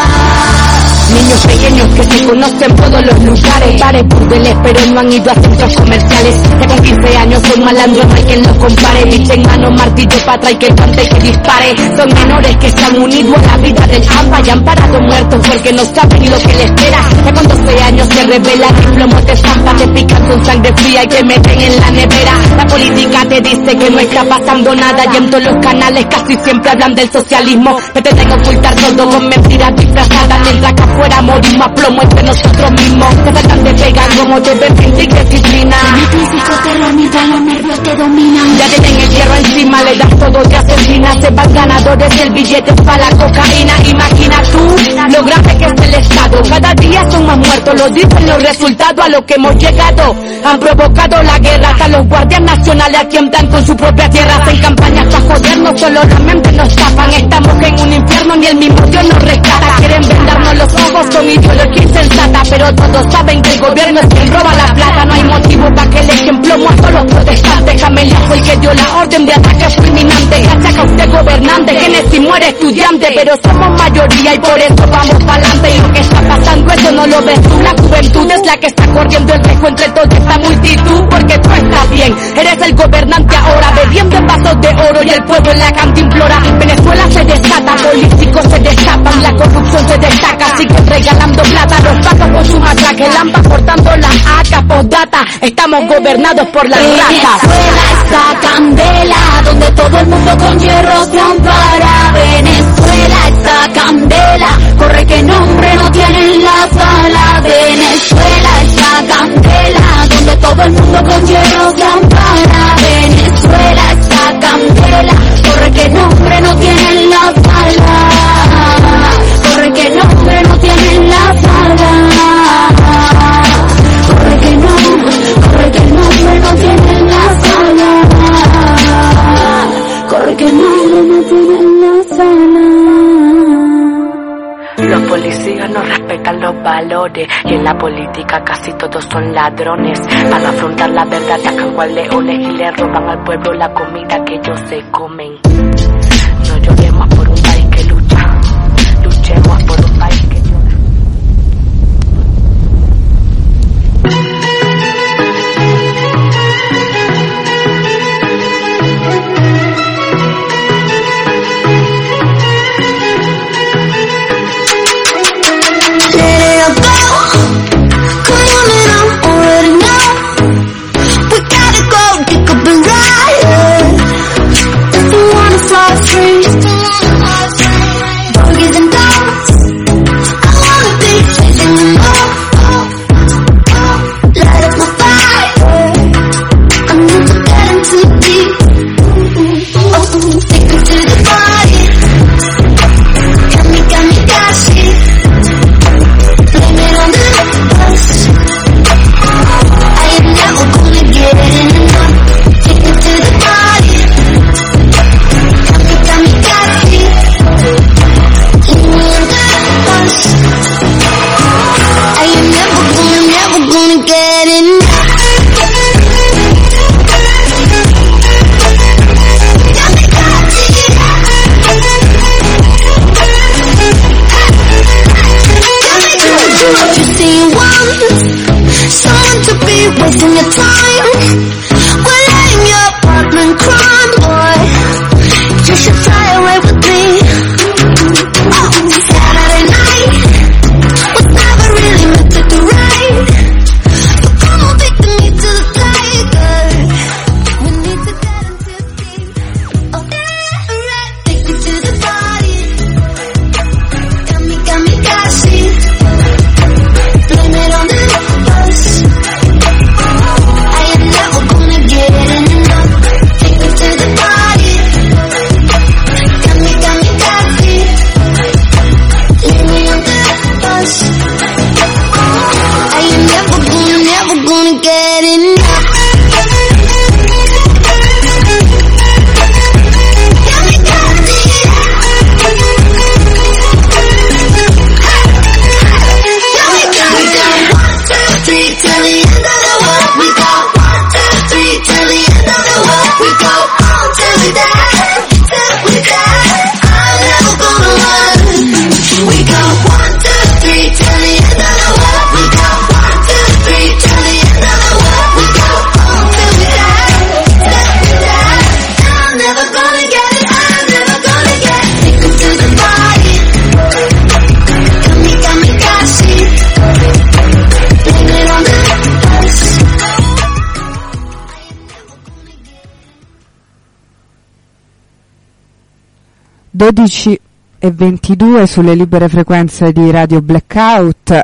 Niños pequeños que se conocen por todos los lugares, bares, burdeles, pero no han ido a centros comerciales. Ya con 15 años son malandros, no hay quien los compare. Bicha en mano, martillo para atrás y que cante y que dispare. Son menores que se han unido a la vida del AMPA y han parado muertos porque no saben ni lo que les espera. Ya con 12 años se revelan y plomos de zampa, te pican con sangre fría y te meten en la nevera. La política te dice que no está pasando nada y en todos los canales casi siempre hablan del socialismo. Que te tengo que ocultar todo con mentiras disfrazadas, mientras que afuera morimos a plomo entre nosotros mismos. Se tratan de pegar como te ven sin disciplina. Mi físico te romita, los nervios te dominan. Ya tienen el hierro encima, le das todo y asesinas. Se van ganadores del billete para la cocaína. Imagina tú lo grave que es el Estado. Cada día son más muertos, lo dicen los resultados a lo que hemos llegado. Han provocado la guerra, hasta los guardias nacionales atiendan con su propia tierra. Hacen campañas para jodernos, solo la mente nos tapan. Estamos en un infierno, ni el mismo Dios nos rescata. Quieren vendarnos los ojos con ideología insensata, pero todos saben que el gobierno es quien roba la plata. No hay motivo para que el ejemplo muerto los protestantes. Camelia fue el que dio la orden de ataque fulminante. Gracias a usted gobernante, Genesis muere estudiante, pero somos mayoría y por eso vamos pa'lante. Y lo que está pasando eso no lo ves tú. La juventud es la que está corriendo el riesgo entre toda esta multitud, porque tú estás bien, eres el gobernante ahora, bebiendo en vasos de oro y el pueblo en la cantimplora. Venezuela se desata, políticos se destapan, la corrupción se destaca, siguen regalando plata, los pasos con su matraque, lampa cortando las acas, postdata, estamos gobernados por las ratas. Venezuela esa candela, donde todo el mundo con hierro se ampara. Venezuela esa candela, corre que nombre no tienen la sala. Venezuela esa candela, donde todo el mundo con hierro se ampara. Venezuela esa candela, corre que nombre no tienen la sala. Corre que nombre no tienen la sala. Corre que nombre no tienen la sala. Corre que nombre no tienen la sala. Los policías no respetan los bares. valores y en la política casi todos son ladrones. Para afrontar la verdad atacan cual leones y le roban al pueblo la comida que ellos se comen. No lloremos por un país que lucha, luchemos por un país que llora. e 22 sulle libere frequenze di Radio Blackout.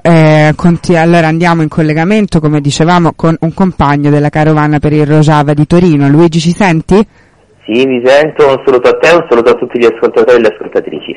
Allora andiamo in collegamento, come dicevamo, con un compagno della carovana per il Rojava di Torino. Luigi, ci senti? Sì, mi sento. Un saluto a te, un saluto a tutti gli ascoltatori e le ascoltatrici.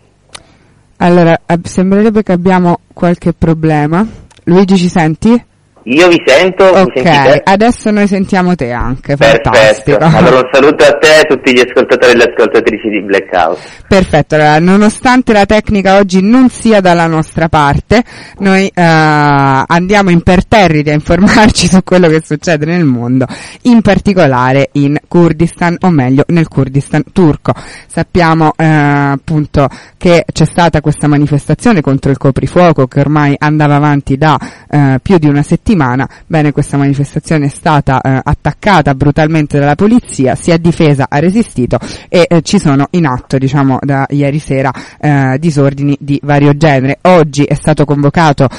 Allora, sembrerebbe che abbiamo qualche problema. Luigi, ci senti? Io vi sento, ok, mi sentite? Adesso noi sentiamo te anche, Perfetto. Fantastico. Allora un saluto a te e a tutti gli ascoltatori e le ascoltatrici di Blackout. Perfetto, allora, nonostante la tecnica oggi non sia dalla nostra parte, noi andiamo imperterriti a informarci su quello che succede nel mondo, in particolare in Kurdistan, o meglio nel Kurdistan turco. Sappiamo appunto che c'è stata questa manifestazione contro il coprifuoco che ormai andava avanti da più di una settimana. Bene, questa manifestazione è stata attaccata brutalmente dalla polizia, si è difesa, ha resistito e ci sono in atto, diciamo, da ieri sera disordini di vario genere. Oggi è stato convocato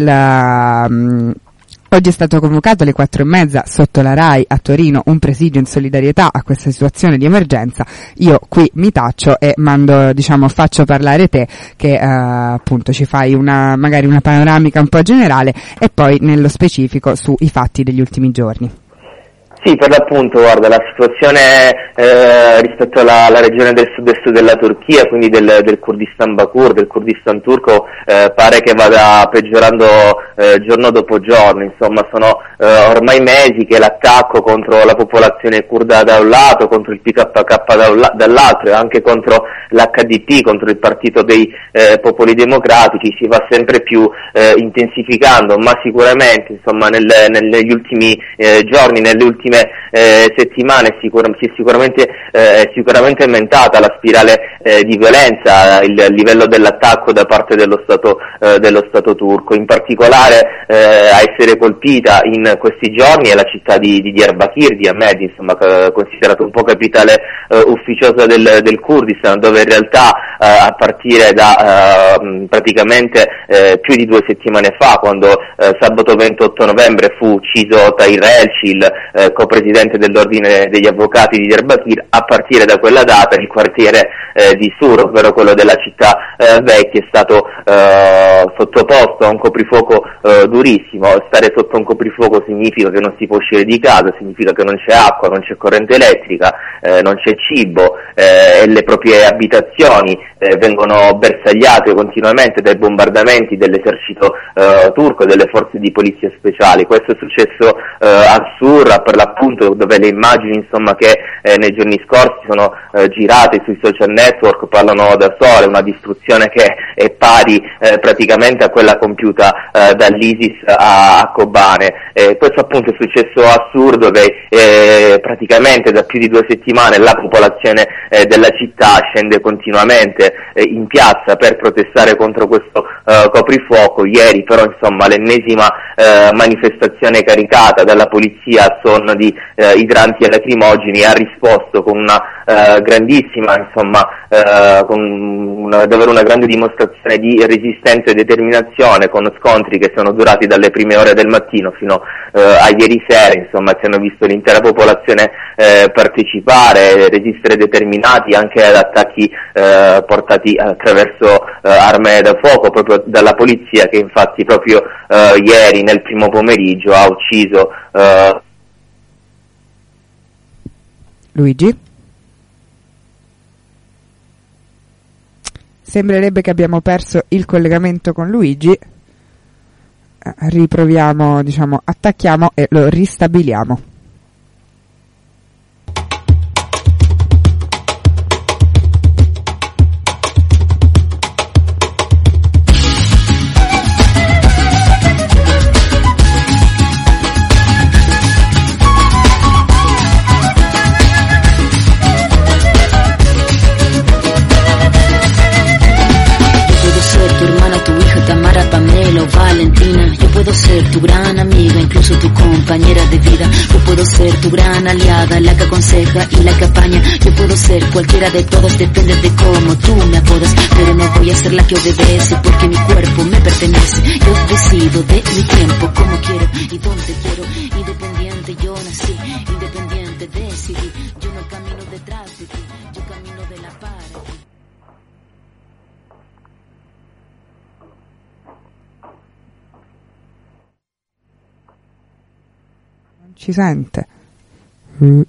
Oggi è stato convocato alle 4:30 sotto la RAI a Torino un presidio in solidarietà a questa situazione di emergenza. Io qui mi taccio e faccio parlare te che appunto ci fai magari una panoramica un po' generale e poi nello specifico sui fatti degli ultimi giorni. Sì, per l'appunto, guarda, la situazione rispetto alla regione del sud-est della Turchia, quindi del Kurdistan Bakur, del Kurdistan turco, pare che vada peggiorando giorno dopo giorno. Insomma, sono ormai mesi che l'attacco contro la popolazione kurda da un lato, contro il PKK dall'altro, e anche contro l'HDP, contro il partito dei popoli democratici, si va sempre più intensificando, ma sicuramente, insomma, negli ultimi giorni, nelle ultime settimane si è sicuramente aumentata la spirale di violenza, il livello dell'attacco da parte dello Stato turco. In particolare a essere colpita in questi giorni è la città di Diyarbakir, di Ahmed, insomma, considerato un po' capitale ufficiosa del Kurdistan, dove in realtà a partire da praticamente più di 2 settimane fa, quando sabato 28 novembre fu ucciso Tahir Elci, il co-presidente dell'ordine degli avvocati di Diyarbakir, a partire da quella data il quartiere di Sur, ovvero quello della città vecchia, è stato sottoposto a un coprifuoco durissimo. Stare sotto un coprifuoco significa che non si può uscire di casa, significa che non c'è acqua, non c'è corrente elettrica, non c'è cibo, e le proprie abitazioni vengono bersagliate continuamente dai bombardamenti dell'esercito turco e delle forze di polizia speciali. Questo è successo a Sur, per l'appunto, dove le immagini, insomma, che nei giorni scorsi sono girate sui social network parlano da sole, una distruzione che è pari praticamente a quella compiuta dall'ISIS a Kobane. Questo appunto è successo a Sur, dove praticamente da più di 2 settimane la popolazione della città scende continuamente in piazza per protestare contro questo coprifuoco. Ieri però, insomma, l'ennesima manifestazione caricata dalla polizia a suono di idranti e lacrimogeni ha risposto con una grandissima, insomma, con davvero una grande dimostrazione di resistenza e determinazione, con scontri che sono durati dalle prime ore del mattino fino a ieri sera, insomma, ci hanno visto l'intera popolazione partecipare, resistere determinati anche ad attacchi portati attraverso armi da fuoco proprio dalla polizia, che infatti proprio ieri nel primo pomeriggio ha ucciso Luigi? Sembrerebbe che abbiamo perso il collegamento con Luigi. Riproviamo, attacchiamo e lo ristabiliamo. Puedo ser tu gran amiga, incluso tu compañera de vida. Yo puedo ser tu gran aliada, la que aconseja y la que apaña. Yo puedo ser cualquiera de todos, depende de cómo tú me apodas. Pero no voy a ser la que obedece, porque mi cuerpo me pertenece. Yo decido de mi tiempo, como quiero y donde quiero. Independiente yo nací, independiente decidí. Yo no camino detrás de ti, yo camino de la para ti. Ci sente? Io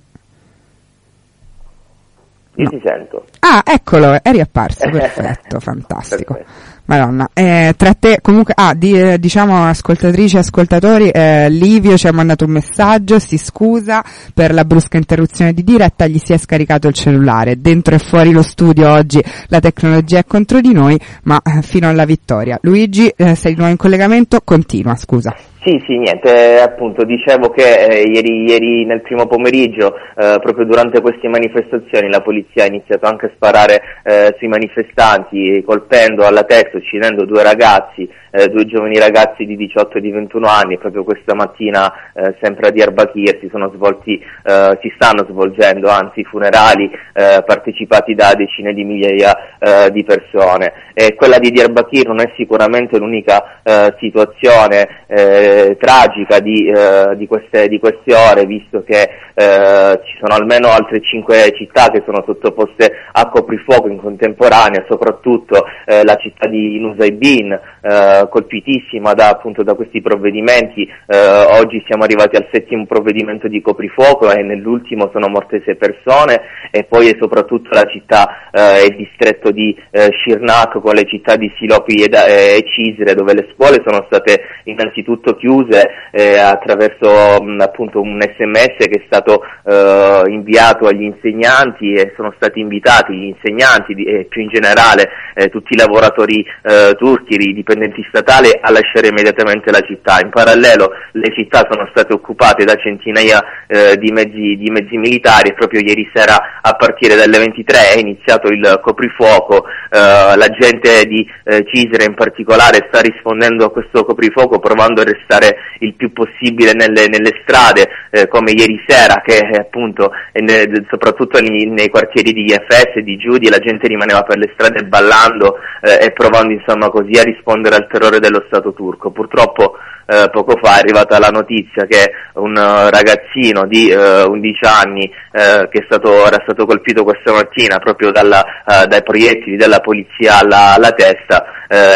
No. ti sento. Ah, eccolo, è riapparso, perfetto, fantastico. Perfetto. Madonna, tra te, comunque, diciamo ascoltatrici e ascoltatori, Livio ci ha mandato un messaggio, si scusa per la brusca interruzione di diretta, gli si è scaricato il cellulare. Dentro e fuori lo studio oggi la tecnologia è contro di noi, ma fino alla vittoria. Luigi, sei di nuovo in collegamento, continua, scusa. Sì, niente, appunto, dicevo che ieri nel primo pomeriggio, proprio durante queste manifestazioni, la polizia ha iniziato anche a sparare sui manifestanti, colpendo alla testa, uccidendo 2 ragazzi, 2 giovani ragazzi di 18 e di 21 anni. Proprio questa mattina, sempre a Diyarbakir, si stanno svolgendo, anzi, i funerali partecipati da decine di migliaia di persone. E quella di Diyarbakir non è sicuramente l'unica situazione tragica di queste ore, visto che ci sono almeno altre 5 città che sono sottoposte a coprifuoco in contemporanea, soprattutto la città di Nusaybin, colpitissima da questi provvedimenti. Oggi siamo arrivati al 7° provvedimento di coprifuoco e nell'ultimo sono morte 6 persone, e poi è soprattutto la città e il distretto di Şırnak con le città di Silopi e Cizre, dove le scuole sono state innanzitutto chiuse attraverso appunto un SMS che è stato inviato agli insegnanti, e sono stati invitati gli insegnanti e più in generale tutti i lavoratori turchi, i dipendenti statali, a lasciare immediatamente la città. In parallelo le città sono state occupate da centinaia di mezzi militari, e proprio ieri sera a partire dalle 23 è iniziato il coprifuoco. La gente di Cizre in particolare sta rispondendo a questo coprifuoco provando a restare il più possibile nelle strade, come ieri sera, che appunto soprattutto nei quartieri di IFS e di Giudi la gente rimaneva per le strade ballando e provando insomma così a rispondere al terrore dello Stato turco. Purtroppo poco fa è arrivata la notizia che un ragazzino di 11 anni che era stato colpito questa mattina proprio dai proiettili della polizia alla testa,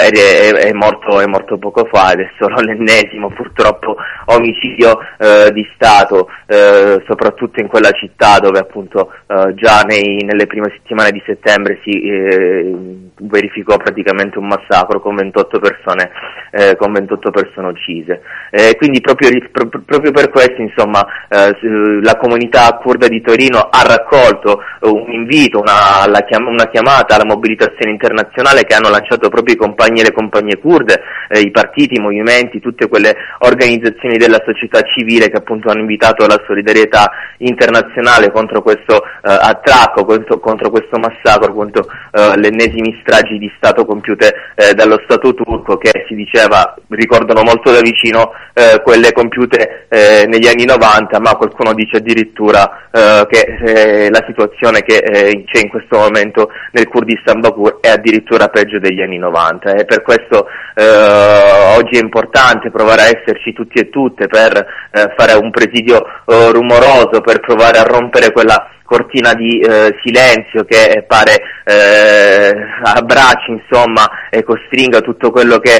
è morto poco fa, ed è solo l'ennesimo purtroppo omicidio di Stato, soprattutto in quella città dove appunto già nelle prime settimane di settembre si verificò praticamente un massacro con 28 persone uccise. Quindi proprio per questo insomma la comunità curda di Torino ha raccolto un invito, una chiamata alla mobilitazione internazionale che hanno lanciato proprio i compagni e le compagne kurde, i partiti, i movimenti, tutte quelle organizzazioni della società civile che appunto hanno invitato alla solidarietà internazionale contro questo attracco, contro questo massacro, contro le ennesimi stragi di Stato compiute dallo Stato turco, che si diceva ricordano molto da vicino quelle compiute negli anni 90, ma qualcuno dice addirittura che la situazione che c'è in questo momento nel Kurdistan Bakur è addirittura peggio degli anni 90, e per questo oggi è importante provare a esserci tutti e tutte per fare un presidio rumoroso, per provare a rompere quella cortina di silenzio che pare abbracci insomma e costringa tutto quello che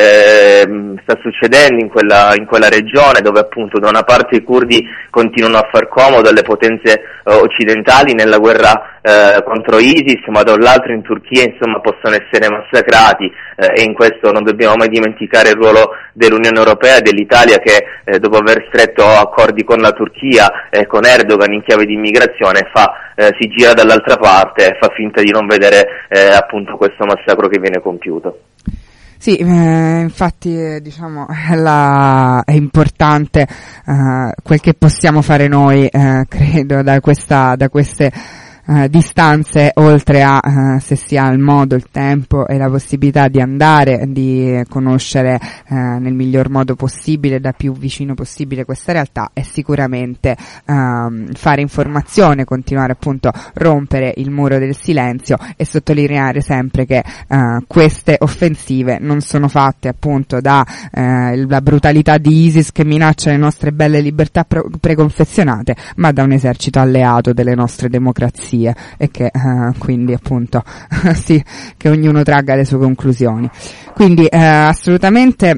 sta succedendo in quella regione, dove appunto da una parte i curdi continuano a far comodo alle potenze occidentali nella guerra contro ISIS, ma dall'altro in Turchia insomma possono essere massacrati, e in questo non dobbiamo mai dimenticare il ruolo dell'Unione Europea e dell'Italia, che dopo aver stretto accordi con la Turchia e con Erdogan in chiave di immigrazione si gira dall'altra parte e fa finta di non vedere appunto questo massacro che viene compiuto. Sì, infatti diciamo è importante quel che possiamo fare noi, credo, da queste distanze, oltre a se si ha il modo, il tempo e la possibilità di andare, di conoscere nel miglior modo possibile, da più vicino possibile questa realtà, è sicuramente fare informazione, continuare appunto a rompere il muro del silenzio e sottolineare sempre che queste offensive non sono fatte appunto da la brutalità di ISIS che minaccia le nostre belle libertà preconfezionate, ma da un esercito alleato delle nostre democrazie, e che quindi appunto sì, che ognuno tragga le sue conclusioni. Quindi assolutamente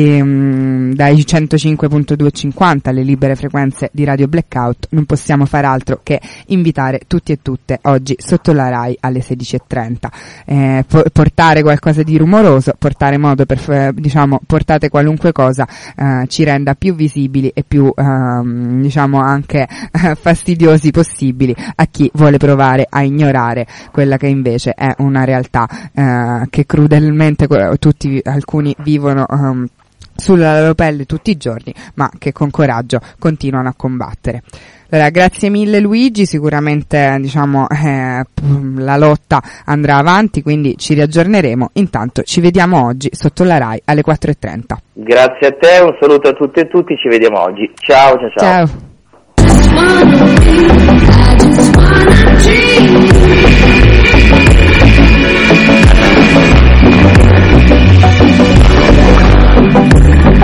dai 105.250 alle libere frequenze di Radio Blackout non possiamo fare altro che invitare tutti e tutte oggi sotto la Rai alle 16:30, portare qualcosa di rumoroso, portare modo per portate qualunque cosa ci renda più visibili e più anche fastidiosi possibili a chi vuole provare a ignorare quella che invece è una realtà che crudelmente alcuni vivono sulla loro pelle tutti i giorni, ma che con coraggio continuano a combattere. Allora, grazie mille Luigi, sicuramente la lotta andrà avanti, quindi ci riaggiorneremo. Intanto ci vediamo oggi sotto la Rai alle 4:30. Grazie a te, un saluto a tutte e tutti, ci vediamo oggi. Ciao. Ciao.